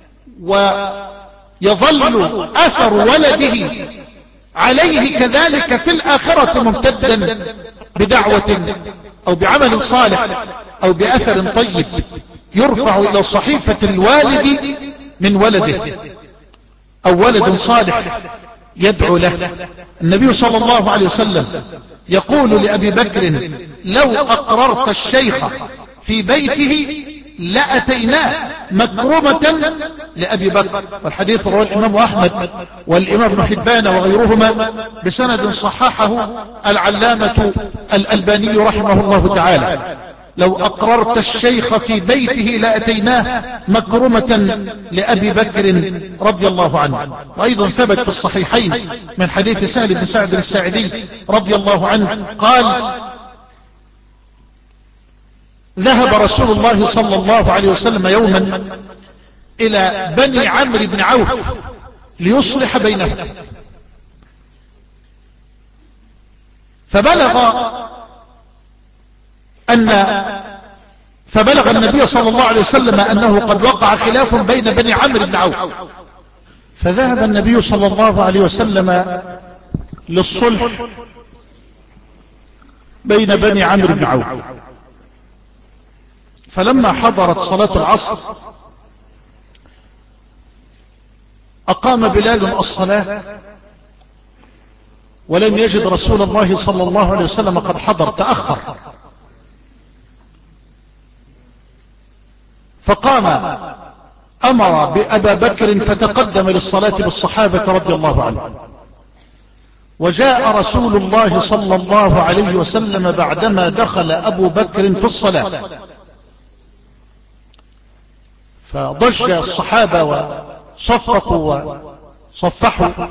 ويظل أثر ولده عليه كذلك في الآخرة ممتدا بدعوة أو بعمل صالح أو بأثر طيب يرفع إلى صحيفة الوالد من ولده أو ولد صالح يدعو له. النبي صلى الله عليه وسلم يقول لأبي بكر لو أقررت الشيخ في بيته لأتيناه مكرمة لأبي بكر. والحديث رواه الإمام أحمد والإمام ابن حبان وغيرهما بسند صححه العلامة الألباني رحمه الله تعالى. لو أقررت الشيخ في بيته لأتيناه مكرمة لأبي بكر رضي الله عنه. وأيضا ثبت في الصحيحين من حديث سهل بن سعد الساعدي رضي الله عنه قال: ذهب رسول الله صلى الله عليه وسلم يوما إلى بني عمرو بن عوف ليصلح بينهم، فبلغ أن فبلغ النبي صلى الله عليه وسلم أنه قد وقع خلاف بين بني عمرو بن عوف، فذهب النبي صلى الله عليه وسلم للصلح بين بني عمرو بن عوف. فلما حضرت صلاة العصر أقام بلال الصلاة ولم يجد رسول الله صلى الله عليه وسلم قد حضر، تأخر، فقام أمر بأبا بكر فتقدم للصلاة بالصحابة رضي الله عنهم. وجاء رسول الله صلى الله عليه وسلم بعدما دخل أبو بكر في الصلاة، فضج الصحابة وصفقوا وصفحوا،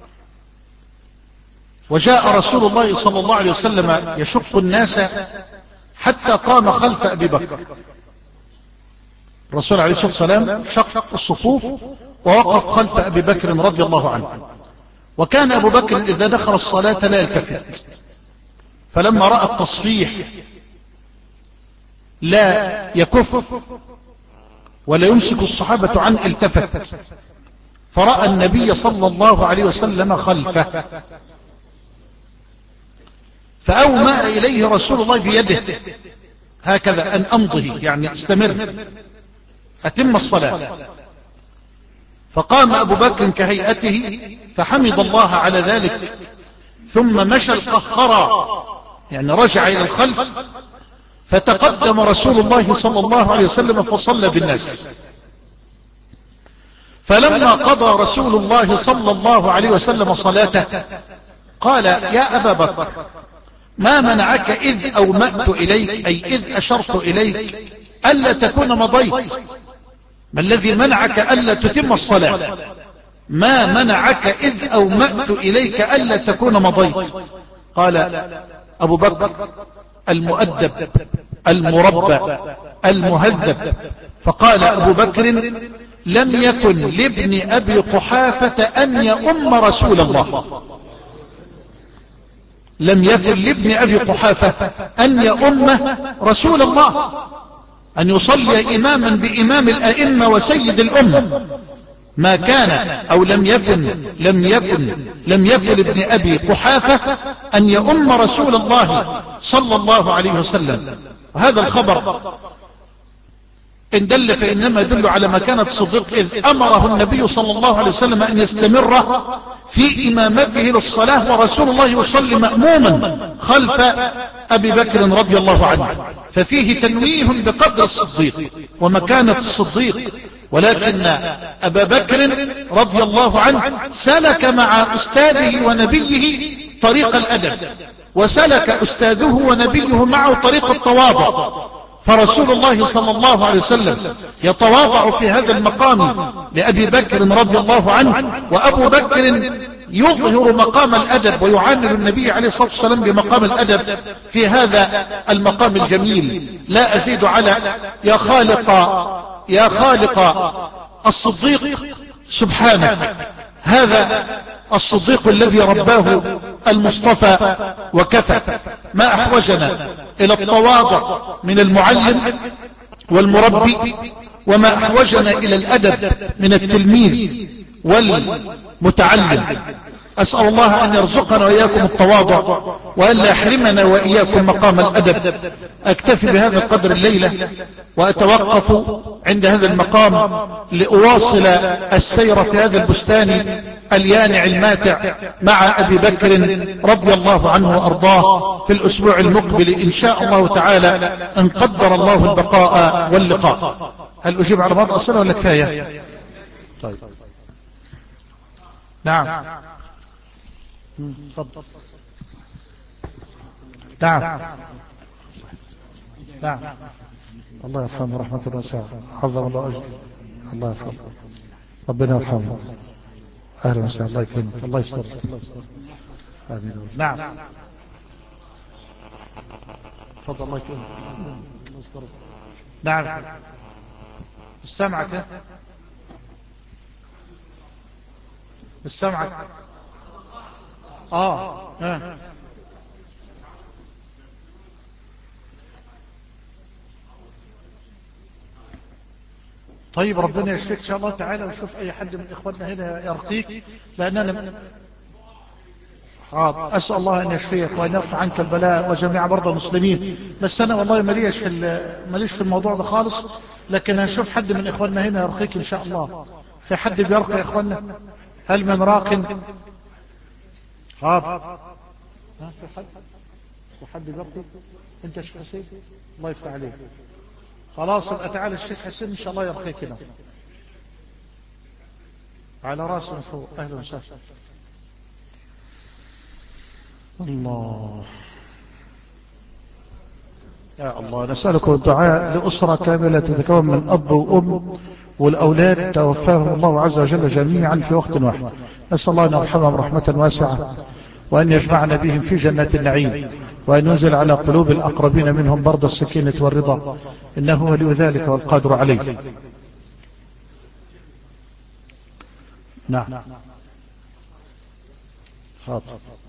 وجاء رسول الله صلى الله عليه وسلم يشق الناس حتى قام خلف أبي بكر. الرسول عليه الصلاة والسلام شق الصفوف ووقف خلف أبي بكر رضي الله عنه. وكان أبو بكر إذا دخل الصلاة لا يلتفت، فلما رأى التصفيح لا يكف ولا يمسك الصحابة عن التفت، فرأى النبي صلى الله عليه وسلم خلفه، فأومأ إليه رسول الله بيده هكذا أن أمضه، يعني استمر أتم الصلاة. فقام أبو بكر كهيئته فحمد الله على ذلك، ثم مشى القهقرى، يعني رجع إلى الخلف، فتقدم رسول الله صلى الله عليه وسلم فصلى بالناس. فلما قضى رسول الله صلى الله عليه وسلم صلاته قال: يا أبا بكر، ما منعك إذ أومأت إليك، أي إذ أشرت إليك، ألا تكون مضيت؟ ما الذي منعك ألا تتم الصلاة؟ ما منعك إذ أومأت إليك ألا تكون مضيت؟ قال أبو بكر: المؤدب المربى المهذب. فقال أبو بكر: لم يكن لابن أبي قحافة أن يؤم رسول الله، لم يكن لابن أبي قحافة أن يؤم رسول الله، أن يصلي إماما بإمام الأئمة وسيد الأمة. ما كان أو لم يكن لم يكن لم يكن ابن أبي قحافة أن يؤم رسول الله صلى الله عليه وسلم. وهذا الخبر إن دل فإنما يدل على مكانة الصديق، إذ أمره النبي صلى الله عليه وسلم أن يستمر في إمامته للصلاة ورسول الله يصلي مأموما خلف أبي بكر رضي الله عنه. ففيه تنويه بقدر الصديق ومكانة الصديق. ولكن أبا بكر رضي الله عنه سلك مع أستاذه ونبيه طريق الأدب، وسلك أستاذه ونبيه معه طريق التواضع. فرسول الله صلى الله عليه وسلم يتواضع في هذا المقام لأبي بكر رضي الله عنه، وأبو بكر يظهر مقام الأدب ويعامل النبي عليه الصلاة والسلام بمقام الأدب في هذا المقام الجميل. لا أزيد على يا خالق يا خالق الصديق سبحانك، هذا الصديق الذي رباه المصطفى وكفى. ما أحوجنا إلى التواضع من المعلم والمربي، وما أحوجنا إلى الأدب من التلميذ والمتعلم. أسأل الله أن يرزقنا وإياكم التواضع، وأن لا يحرمنا وإياكم مقام الأدب. أكتفي بهذا القدر الليلة، وأتوقف عند هذا المقام لأواصل السير في هذا البستان اليانع الماتع مع أبي بكر رضي الله عنه وأرضاه في الأسبوع المقبل إن شاء الله تعالى، إن قدر الله البقاء واللقاء. هل أجيب على بعض أصلا ولا كفاية؟ طيب نعم تفضل. نعم نعم. الله يرحمه رحمة واسعة، حفظه الله أجل. الله يرحمه، ربنا يرحمه. أهلا وسهلا، الله يكرمك، الله يستر. آمين. نعم تفضل. الله يكرمك. نعم سمعك سمعك اه اه طيب ربنا يشفيك ان شاء الله تعالى، وشوف اي حد من اخواننا هنا يرقيك، لاننا حاضر. اسال الله ان يشفيك وان يرفع عنك البلاء وجميع مرضى المسلمين. بس انا والله ماليش في ماليش في الموضوع ده خالص، لكن هنشوف حد من اخواننا هنا يرقيك ان شاء الله. في حد بيرقي يا اخواننا؟ هل من راق؟ حاضر. ها في حد؟ وحد بيرقي؟ انت يا شيخ حسين؟ الله يفتح عليك. خلاص يبقى تعالى الشيخ حسين ان شاء الله يرقيك هنا على راسنا فوق. اهلا وسهلا. الله يا الله، نسألكم الدعاء لأسرة كاملة تتكون من أب وأم والأولاد توفاهم الله عز وجل جميعا في وقت واحد. نسأل الله أن يرحمهم رحمة واسعة، وأن يجمعنا بهم في جنات النعيم، وأن ينزل على قلوب الأقربين منهم برد السكينة والرضا، إنه ولي ذلك والقادر عليه. نعم حاضر.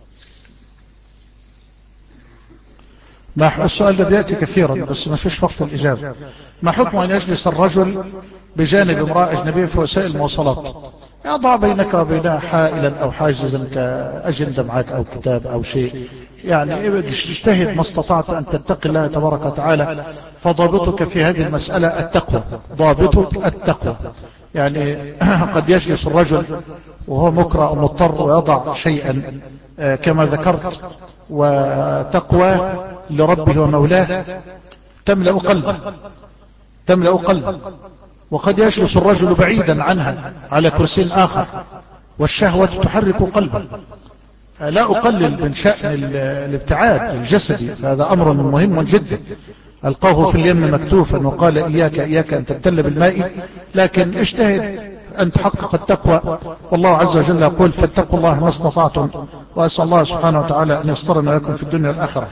ما السؤال ده بيأتي كثيرا بس ما فيش وقت الإجابة. ما حكم أن يجلس الرجل بجانب امرأة أجنبية في وسائل المواصلات؟ يضع بينك وبينها حائلا أو حاجزا كأجندة معك أو كتاب أو شيء، يعني اجتهد ما استطعت أن تتقي الله تبارك وتعالى. فضابطك في هذه المسألة التقوى، ضابطك التقوى. يعني قد يجلس الرجل وهو مكره أو مضطر ويضع شيئا كما ذكرت، وتقوى لربه ومولاه تملأ قلبه تملأ قلبه وقد يجلس الرجل بعيدا عنها على كرسي آخر والشهوة تحرك قلبه. لا أقلل من شأن الابتعاد الجسدي، فهذا أمر مهم جدا. ألقاه في اليم مكتوفا وقال إياك إياك أن تبتل بالماء، لكن اجتهد أن تحقق التقوى. والله عز وجل يقول فاتقوا الله ما استطعتم، وأسأل الله سبحانه وتعالى أن يسترنا لكم في الدنيا والآخرة.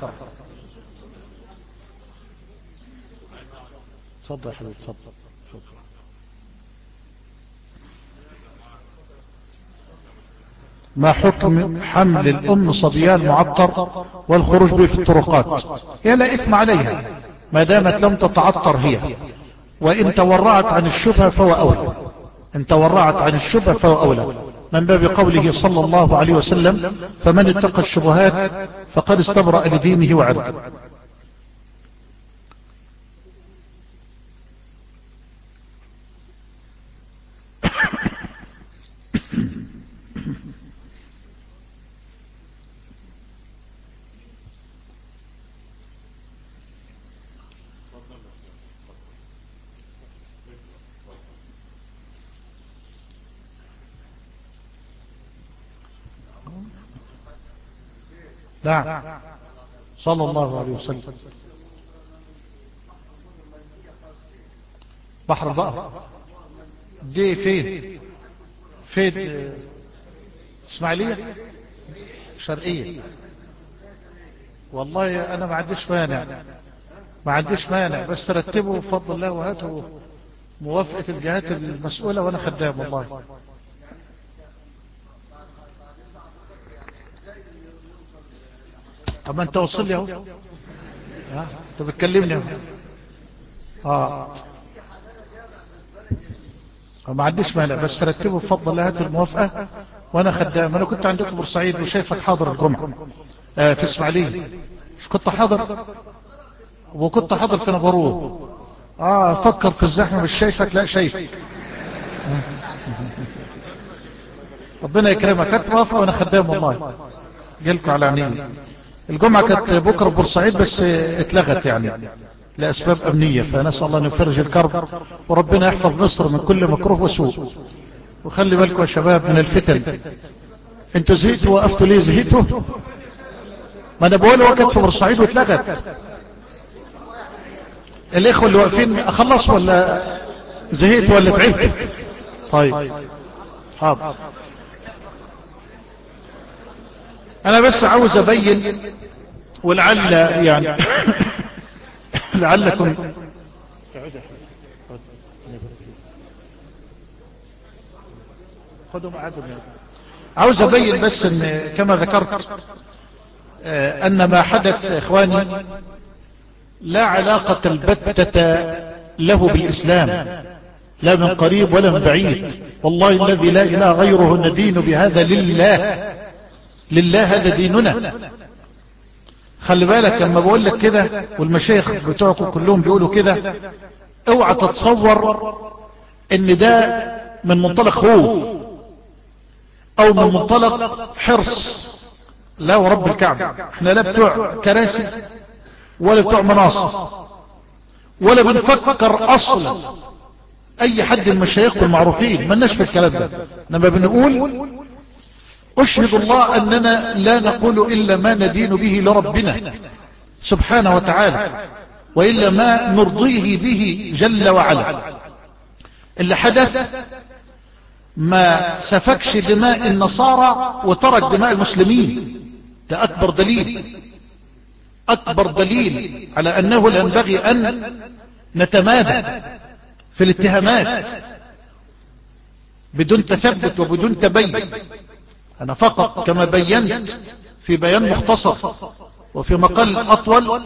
تفضل يا حبيبي تفضل. ما حكم حمل الأم صبيان المعطر والخروج به في الطرقات؟ هي لا إثم عليها ما دامت لم تتعطر هي، وإن تورعت عن الشبهة فهو أولى. إن تورعت عن الشبهة فهو أولى، من باب قوله صلى الله عليه وسلم فمن اتقى الشبهات فقد استبرأ لدينه وعرضه. نعم صلى الله عليه وسلم. بحر البقر دي فين؟ فين؟ اسماعيلية شرقية. والله انا ما عنديش مانع ما عنديش مانع بس ترتبوا بفضل الله وهاتوا موافقة الجهات المسؤولة وانا خدام. والله طب انت وصل لي اهو، ها انت بتكلمني اهو. اه ما عنديش مانع بس ترتبوا بفضل الله هاتوا الموافقة وانا خدام. انا كنت عندكم بورسعيد وشايفك حاضر الجمعة آه في اسماعيلية، مش كنت حاضر؟ وكنت حاضر في نبروه. اه فكر في الزحمة مش شايفك، لا شايفك. ربنا يكرمك. كانت موافقة وانا خدام والله، جالكوا على عيني. الجمعة كانت بكرة بورسعيد بس اتلغت يعني لأسباب أمنية، فنسأل الله أن يفرج الكرب وربنا يحفظ مصر من كل مكروه وسوء. وخلي بالكم يا شباب من الفتن. انتوا زهقتوا؟ وقفتوا ليه؟ زهقتوا؟ ما انا بقول وقت في بورسعيد واتلغت. الاخوة اللي واقفين اخلص ولا زهقت ولا تعبت؟ طيب حاضر. انا بس عاوز ابين ولعل يعني لعلكم خذوا معادهم. عاوز ابين بس ان كما ذكرت ان ما حدث اخواني لا علاقة البتة له بالاسلام، لا من قريب ولا من بعيد. والله الذي لا اله غيره ندين بهذا لله، لله هذا ديننا. خلي بالك لما بقول لك كده والمشايخ بتوعكم كلهم بيقولوا كده، اوعى تتصور ان ده من منطلق خوف او من منطلق حرص. لا ورب الكعبة احنا لا بتوع كراسي ولا بتوع مناصب ولا بنفكر اصلا اي حد من مشايخكم المعروفين، ما لناش في الكلام ده. لما بنقول اشهد الله اننا لا نقول الا ما ندين به لربنا سبحانه وتعالى، والا ما نرضيه به جل وعلا. اللي حدث ما سفكش دماء النصارى وترك دماء المسلمين، ده اكبر دليل، اكبر دليل على انه لا ينبغي ان نتمادى في الاتهامات بدون تثبت وبدون تبين. انا فقط كما بينت في بيان مختصر وفي مقال اطول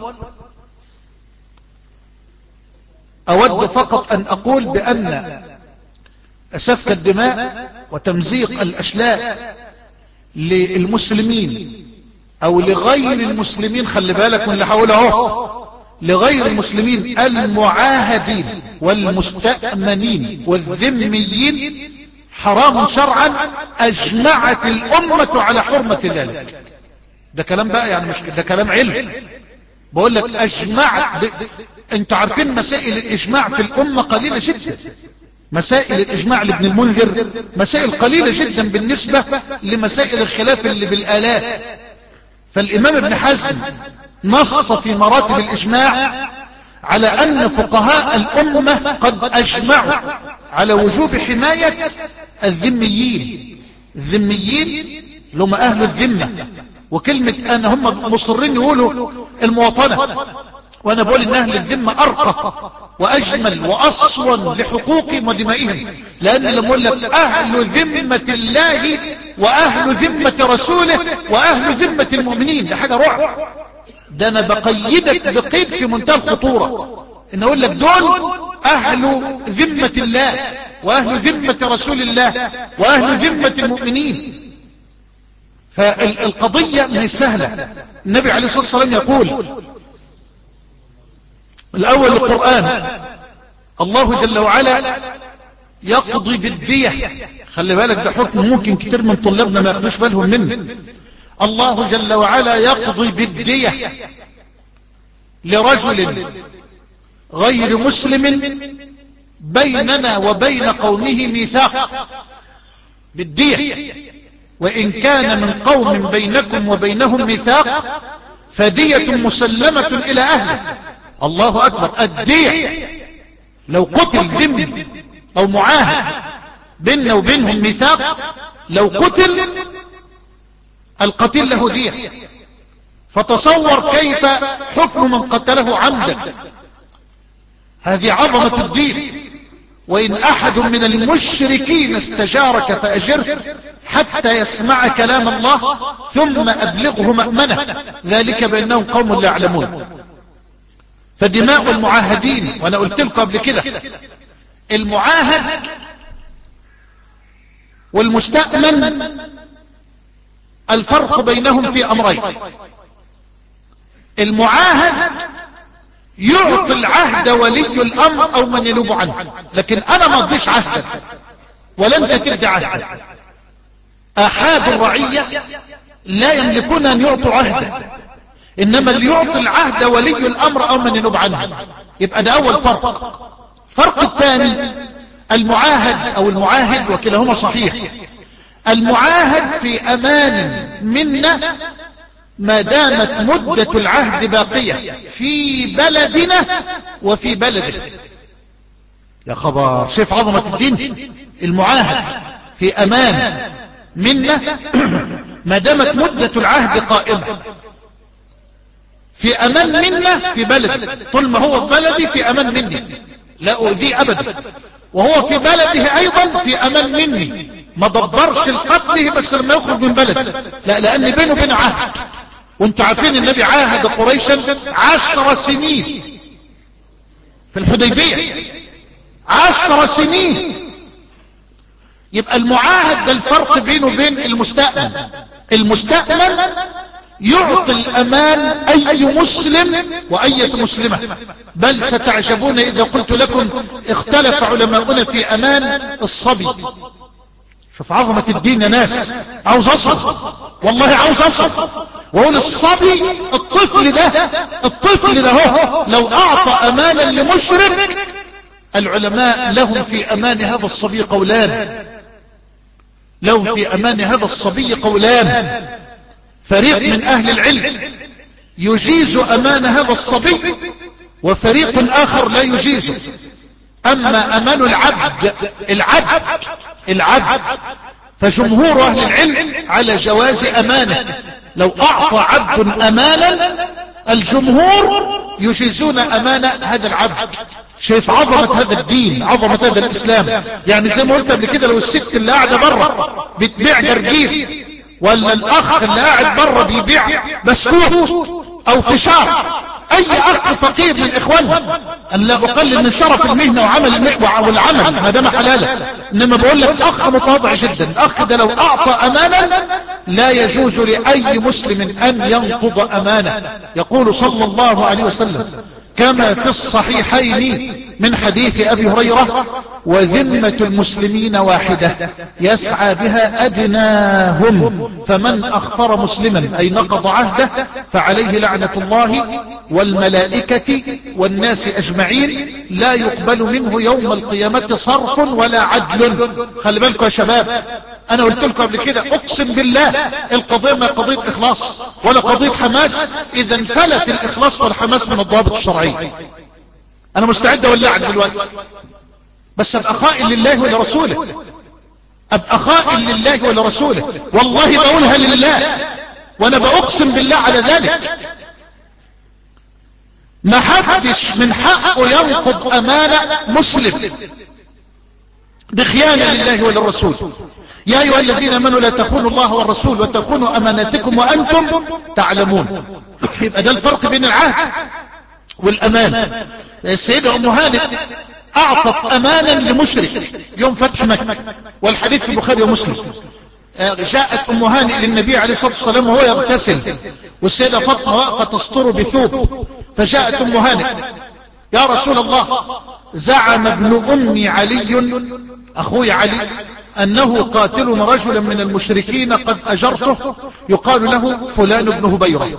اود فقط ان اقول بان سفك الدماء وتمزيق الاشلاء للمسلمين او لغير المسلمين، خلي بالك من اللي هقوله اهو، لغير المسلمين المعاهدين والمستأمنين والذميين حرام شرعا، اجمعت الامة على حرمة ذلك. ده كلام بقى يعني مش ده كلام علم، بقول لك اجمعت. انتوا عارفين مسائل الاجماع في الامة قليلة جدا، مسائل الاجماع لابن المنذر مسائل قليلة جدا بالنسبة لمسائل الخلاف اللي بالالاف. فالامام ابن حزم نص في مراتب الاجماع على ان فقهاء الامة قد اجمعوا على وجوب حماية الذميين. الذميين لهم اهل الذمة، وكلمة ان هم مصرين يقولوا المواطنة، وانا بقول ان اهل الذمة ارقى واجمل واصون لحقوقهم ودمائهم. لان لما اقول لك اهل ذمة الله واهل ذمة رسوله واهل ذمة المؤمنين، ده حاجة رعب. ده انا بقيدك بقيد في منتهى الخطورة، ان اقول لك دول اهل ذمة الله واهل ذمة رسول الله واهل ذمة المؤمنين. فالقضية من السهلة. النبي عليه الصلاة والسلام يقول الاول القرآن، الله جل وعلا يقضي بالدية. خلي بالك ده حكم ممكن كتير من طلابنا ما ياخدوش بالهم منه. الله جل وعلا يقضي بالدية لرجل غير مسلم بيننا وبين قومه ميثاق، بالدية، وإن كان من قوم بينكم وبينهم ميثاق فدية مسلمة إلى أهله. الله أكبر. الدية لو قتل ذمي أو معاهد بيننا وبينهم ميثاق، لو قتل القتيل له دية. فتصور كيف حكم من قتله عمدا. هذه عظمة الدين. وإن أحد من المشركين استجارك فأجره حتى يسمع كلام الله ثم أبلغه مأمنه، ذلك بأنهم قوم لا يعلمون. فدماء المعاهدين، وأنا قلت لكم قبل كده المعاهد والمستأمن الفرق بينهم في أمرين. المعاهد يعطي العهد ولي الأمر أو من ينوب عنه، لكن أنا ما أضيش عهدا ولا أنت تدي عهدا. آحاد الرعية لا يملكون أن يعطوا عهدا، إنما اللي يعطي العهد ولي الأمر أو من ينوب عنه. يبقى ده أول فرق. الفرق الثاني المعاهد أو المعاهد، وكلاهما صحيح. المعاهد في أمان منا ما دامت مدة العهد باقية في بلدنا وفي بلده. يا خبر، شوف عظمة الدين. المعاهد في أمان منا ما دامت مدة العهد قائمة، في أمان منا في بلد. طول ما هو في بلدي في أمان مني، لا أؤذيه أبدا، وهو في بلده أيضا في أمان مني. ما دبرش القتل بس لما يخرج من بلد، لا، لأن بينه وبين عهد. وانتوا عارفين النبي عاهد قريشا عشر سنين في الحديبية، عشر سنين. يبقى المعاهد ده الفرق بينه وبين المستأمن. المستأمن يعطي الأمان أي مسلم وأية مسلمة. بل ستعجبون إذا قلت لكم اختلف علماؤنا في أمان الصبي. شوف عظمة الدين يا ناس. عاوز أصرخ، والله عاوز أصرخ وأقول الصبي، الطفل ده الطفل ده هو لو أعطى أمانا لمشرك، العلماء لهم في أمان هذا الصبي قولان. لهم في أمان هذا الصبي قولان. فريق من أهل العلم يجيز أمان هذا الصبي، وفريق آخر لا يجيزه. أما أمان العبد العبد العبد فجمهور أهل العلم على جواز أمانه. لو أعطى عبد أمانا الجمهور يجيزون أمان هذا العبد. شايف عظمة هذا الدين، عظمة هذا الإسلام. يعني زي ما قلت قبل كده، لو الست اللي قاعدة بره بتبيع جرجير، ولا الأخ اللي قاعد بره بيبيع بسكوت أو فشار، أي أخ فقير من إخواننا، أن لا أقلل من شرف المهنة وعمل المهنة والعمل ما دام حلالا، إنما بقول لك أخ متواضع جدا. الأخ ده لو أعطى أمانا لا يجوز لأي مسلم أن ينقض أمانه. يقول صلى الله عليه وسلم كما في الصحيحين من حديث أبي هريرة: وذمة المسلمين واحدة يسعى بها أدناهم، فمن أخفر مسلما أي نقض عهده فعليه لعنة الله والملائكة والناس أجمعين، لا يقبل منه يوم القيامة صرف ولا عدل. خلي بالكم يا شباب، أنا قلت لكم قبل كده أقسم بالله القضية ما قضية إخلاص ولا قضية حماس. إذا انفلت الإخلاص والحماس من الضوابط الشرعية. أنا مستعد أولعك دلوقتي، بس أبقى خائن لله ولرسوله، أبقى خائن لله ولرسوله، والله بقولها لله وأنا بأقسم بالله على ذلك. ما حدش من حقه ينقض أمانة مسلم بخيانة لله وللرسول. يا أيها الذين آمنوا لا تخونوا الله والرسول وتخونوا أماناتكم وأنتم تعلمون. يبقى ده الفرق بين العهد والأمان. السيدة أم هانئ أعطت أمانا لمشرك يوم فتح مكة، والحديث في البخاري ومسلم. جاءت أم هانئ للنبي عليه الصلاة والسلام وهو يغتسل، والسيدة فاطمة واقفة تستر بثوب، فجاءت أم هانئ: يا رسول الله، زعم ابن أمي علي أخوي علي أنه قاتل رجلا من المشركين قد أجرته يقال له فلان بن هبيرة.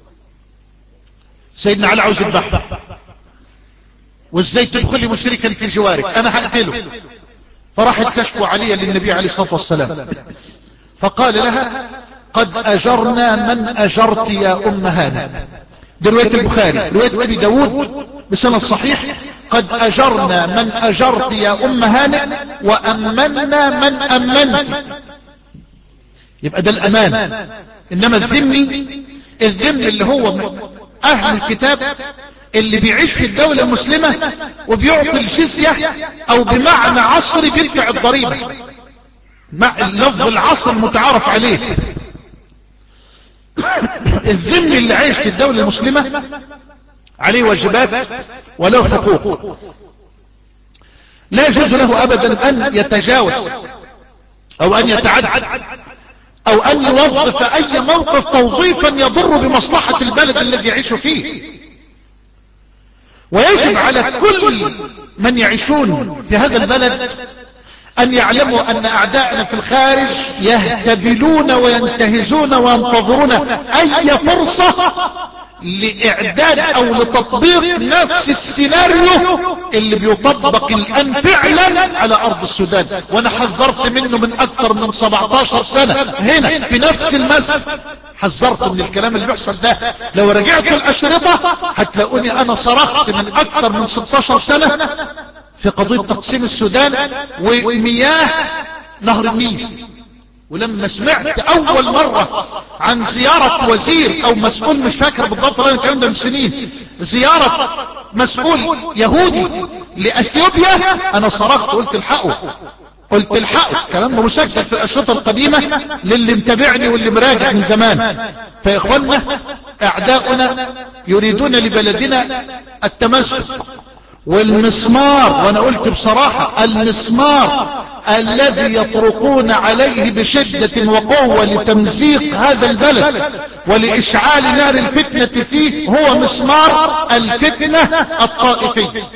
سيدنا علي عاوز يذبحه، وازاي تدخلي مشركا في جوارك، انا هقتله. فراحت تشكو علي للنبي عليه الصلاة والسلام، فقال لها: قد أجرنا من أجرت يا أم هانئ. دي رواية البخاري. رواية أبي داود بسند صحيح: قد أجرنا من أجرت يا أم هانئ وأمنا من أمنت. يبقى ده الأمان. إنما الذمي، الذمي اللي هو أهل الكتاب اللي بيعيش في الدولة المسلمة وبيعطي الجزية، أو بمعنى عصري بيدفع الضريبة، مع اللفظ العصر المتعارف عليه. الذمي اللي عايش في الدولة المسلمة عليه واجبات وله حقوق، لا يجوز له أبدا أن يتجاوز أو أن يتعدى أو أن يوظف أي موقف توظيفا يضر بمصلحة البلد الذي يعيش فيه. ويجب على كل من يعيشون في هذا البلد ان يعلموا ان اعدائنا في الخارج يهتبلون وينتهزون وينتظرون اي فرصة لاعداد او لتطبيق نفس السيناريو اللي بيطبق الان فعلا على ارض السودان. وانا حذرت منه من اكثر من سبعتاشر سنة هنا في نفس المسجد، حذرت من الكلام اللي بيحصل ده. لو رجعت الاشرطة هتلاقوني انا صرخت من اكثر من ستاشر سنة في قضية تقسيم السودان ومياه نهر النيل. ولما سمعت اول مرة عن زيارة وزير او مسؤول، مش فاكر بالضبط لان الكلام ده من سنين، زيارة مسؤول يهودي لاثيوبيا، انا صرخت قلت الحقوا قلت الحقوا. الكلام ده مسجل في الاشرطة القديمة للي متابعني واللي مراجع من زمان. فيا اخوانا اعداؤنا يريدون لبلدنا التمزق والمسمار، وانا قلت بصراحة المسمار الذي يطرقون عليه بشدة وقوة لتمزيق هذا البلد ولإشعال نار الفتنة فيه هو مسمار الفتنة الطائفية.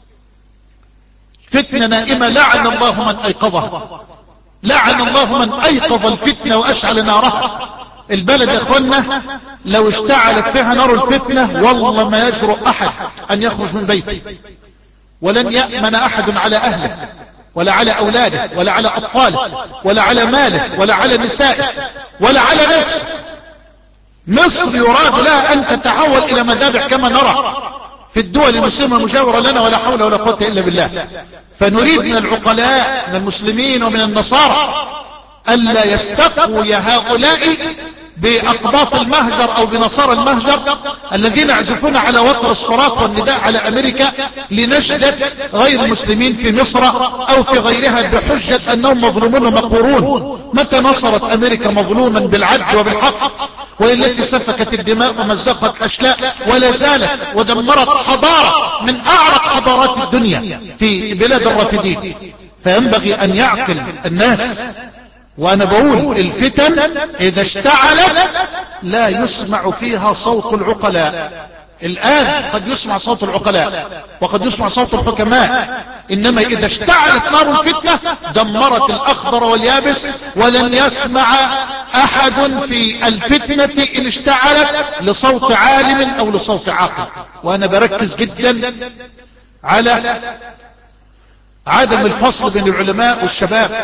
فتنة نائمة لعن الله من ايقظها، لعن الله من ايقظ الفتنة واشعل نارها. البلد يا اخوانا لو اشتعلت فيها نار الفتنة والله ما يجرؤ احد ان يخرج من بيته، ولن يأمن احد على اهله ولا على اولاده ولا على اطفاله ولا على ماله ولا على نسائه ولا على نفسه. مصر يراد لها ان تتحول الى مذابح كما نرى في الدول المسلمة المجاورة لنا، ولا حول ولا قوة الا بالله. فنريد من العقلاء من المسلمين ومن النصارى الا يستقوا يا هؤلاء باقباط المهجر او بنصارى المهجر الذين يعزفون على وتر الصراخ والنداء على امريكا لنشدة غير المسلمين في مصر او في غيرها بحجة انهم مظلومون ومقهورون. متى نصرت امريكا مظلوما بالعدل وبالحق، والتي سفكت الدماء ومزقت الاشلاء ولا زالت ودمرت حضارة من اعرق حضارات الدنيا في بلاد الرافدين. فينبغي ان يعقل الناس. وانا بقول الفتن اذا اشتعلت لا يسمع فيها صوت العقلاء. الان قد يسمع صوت العقلاء وقد يسمع صوت الحكماء، انما اذا اشتعلت نار الفتنة دمرت الاخضر واليابس، ولن يسمع احد في الفتنة ان اشتعلت لصوت عالم او لصوت عاقل. وانا بركز جدا على عدم الفصل بين العلماء والشباب،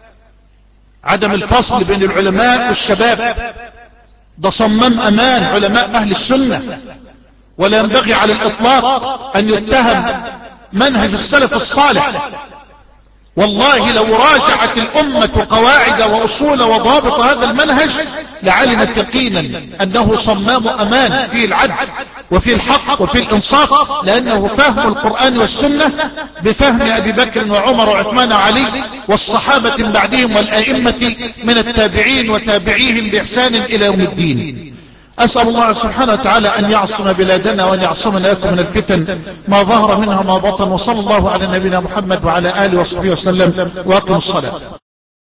عدم الفصل بين العلماء والشباب. ده صمام امان علماء اهل السنة، ولا ينبغي على الاطلاق ان يتهم منهج السلف الصالح. والله لو راجعت الامة قواعد واصول وضابط هذا المنهج لعلمت يقينا انه صمام امان في العدل وفي الحق وفي الانصاف، لانه فهم القرآن والسنة بفهم ابي بكر وعمر وعثمان وعلي والصحابة من بعدهم والائمة من التابعين وتابعيهم باحسان الى يوم الدين. اسأل الله سبحانه وتعالى ان يعصم بلادنا وان يعصمنا لكم من الفتن ما ظهر منها ما بطن. وصلى الله على نبينا محمد وعلى اله وصحبه وسلم، واقم الصلاة.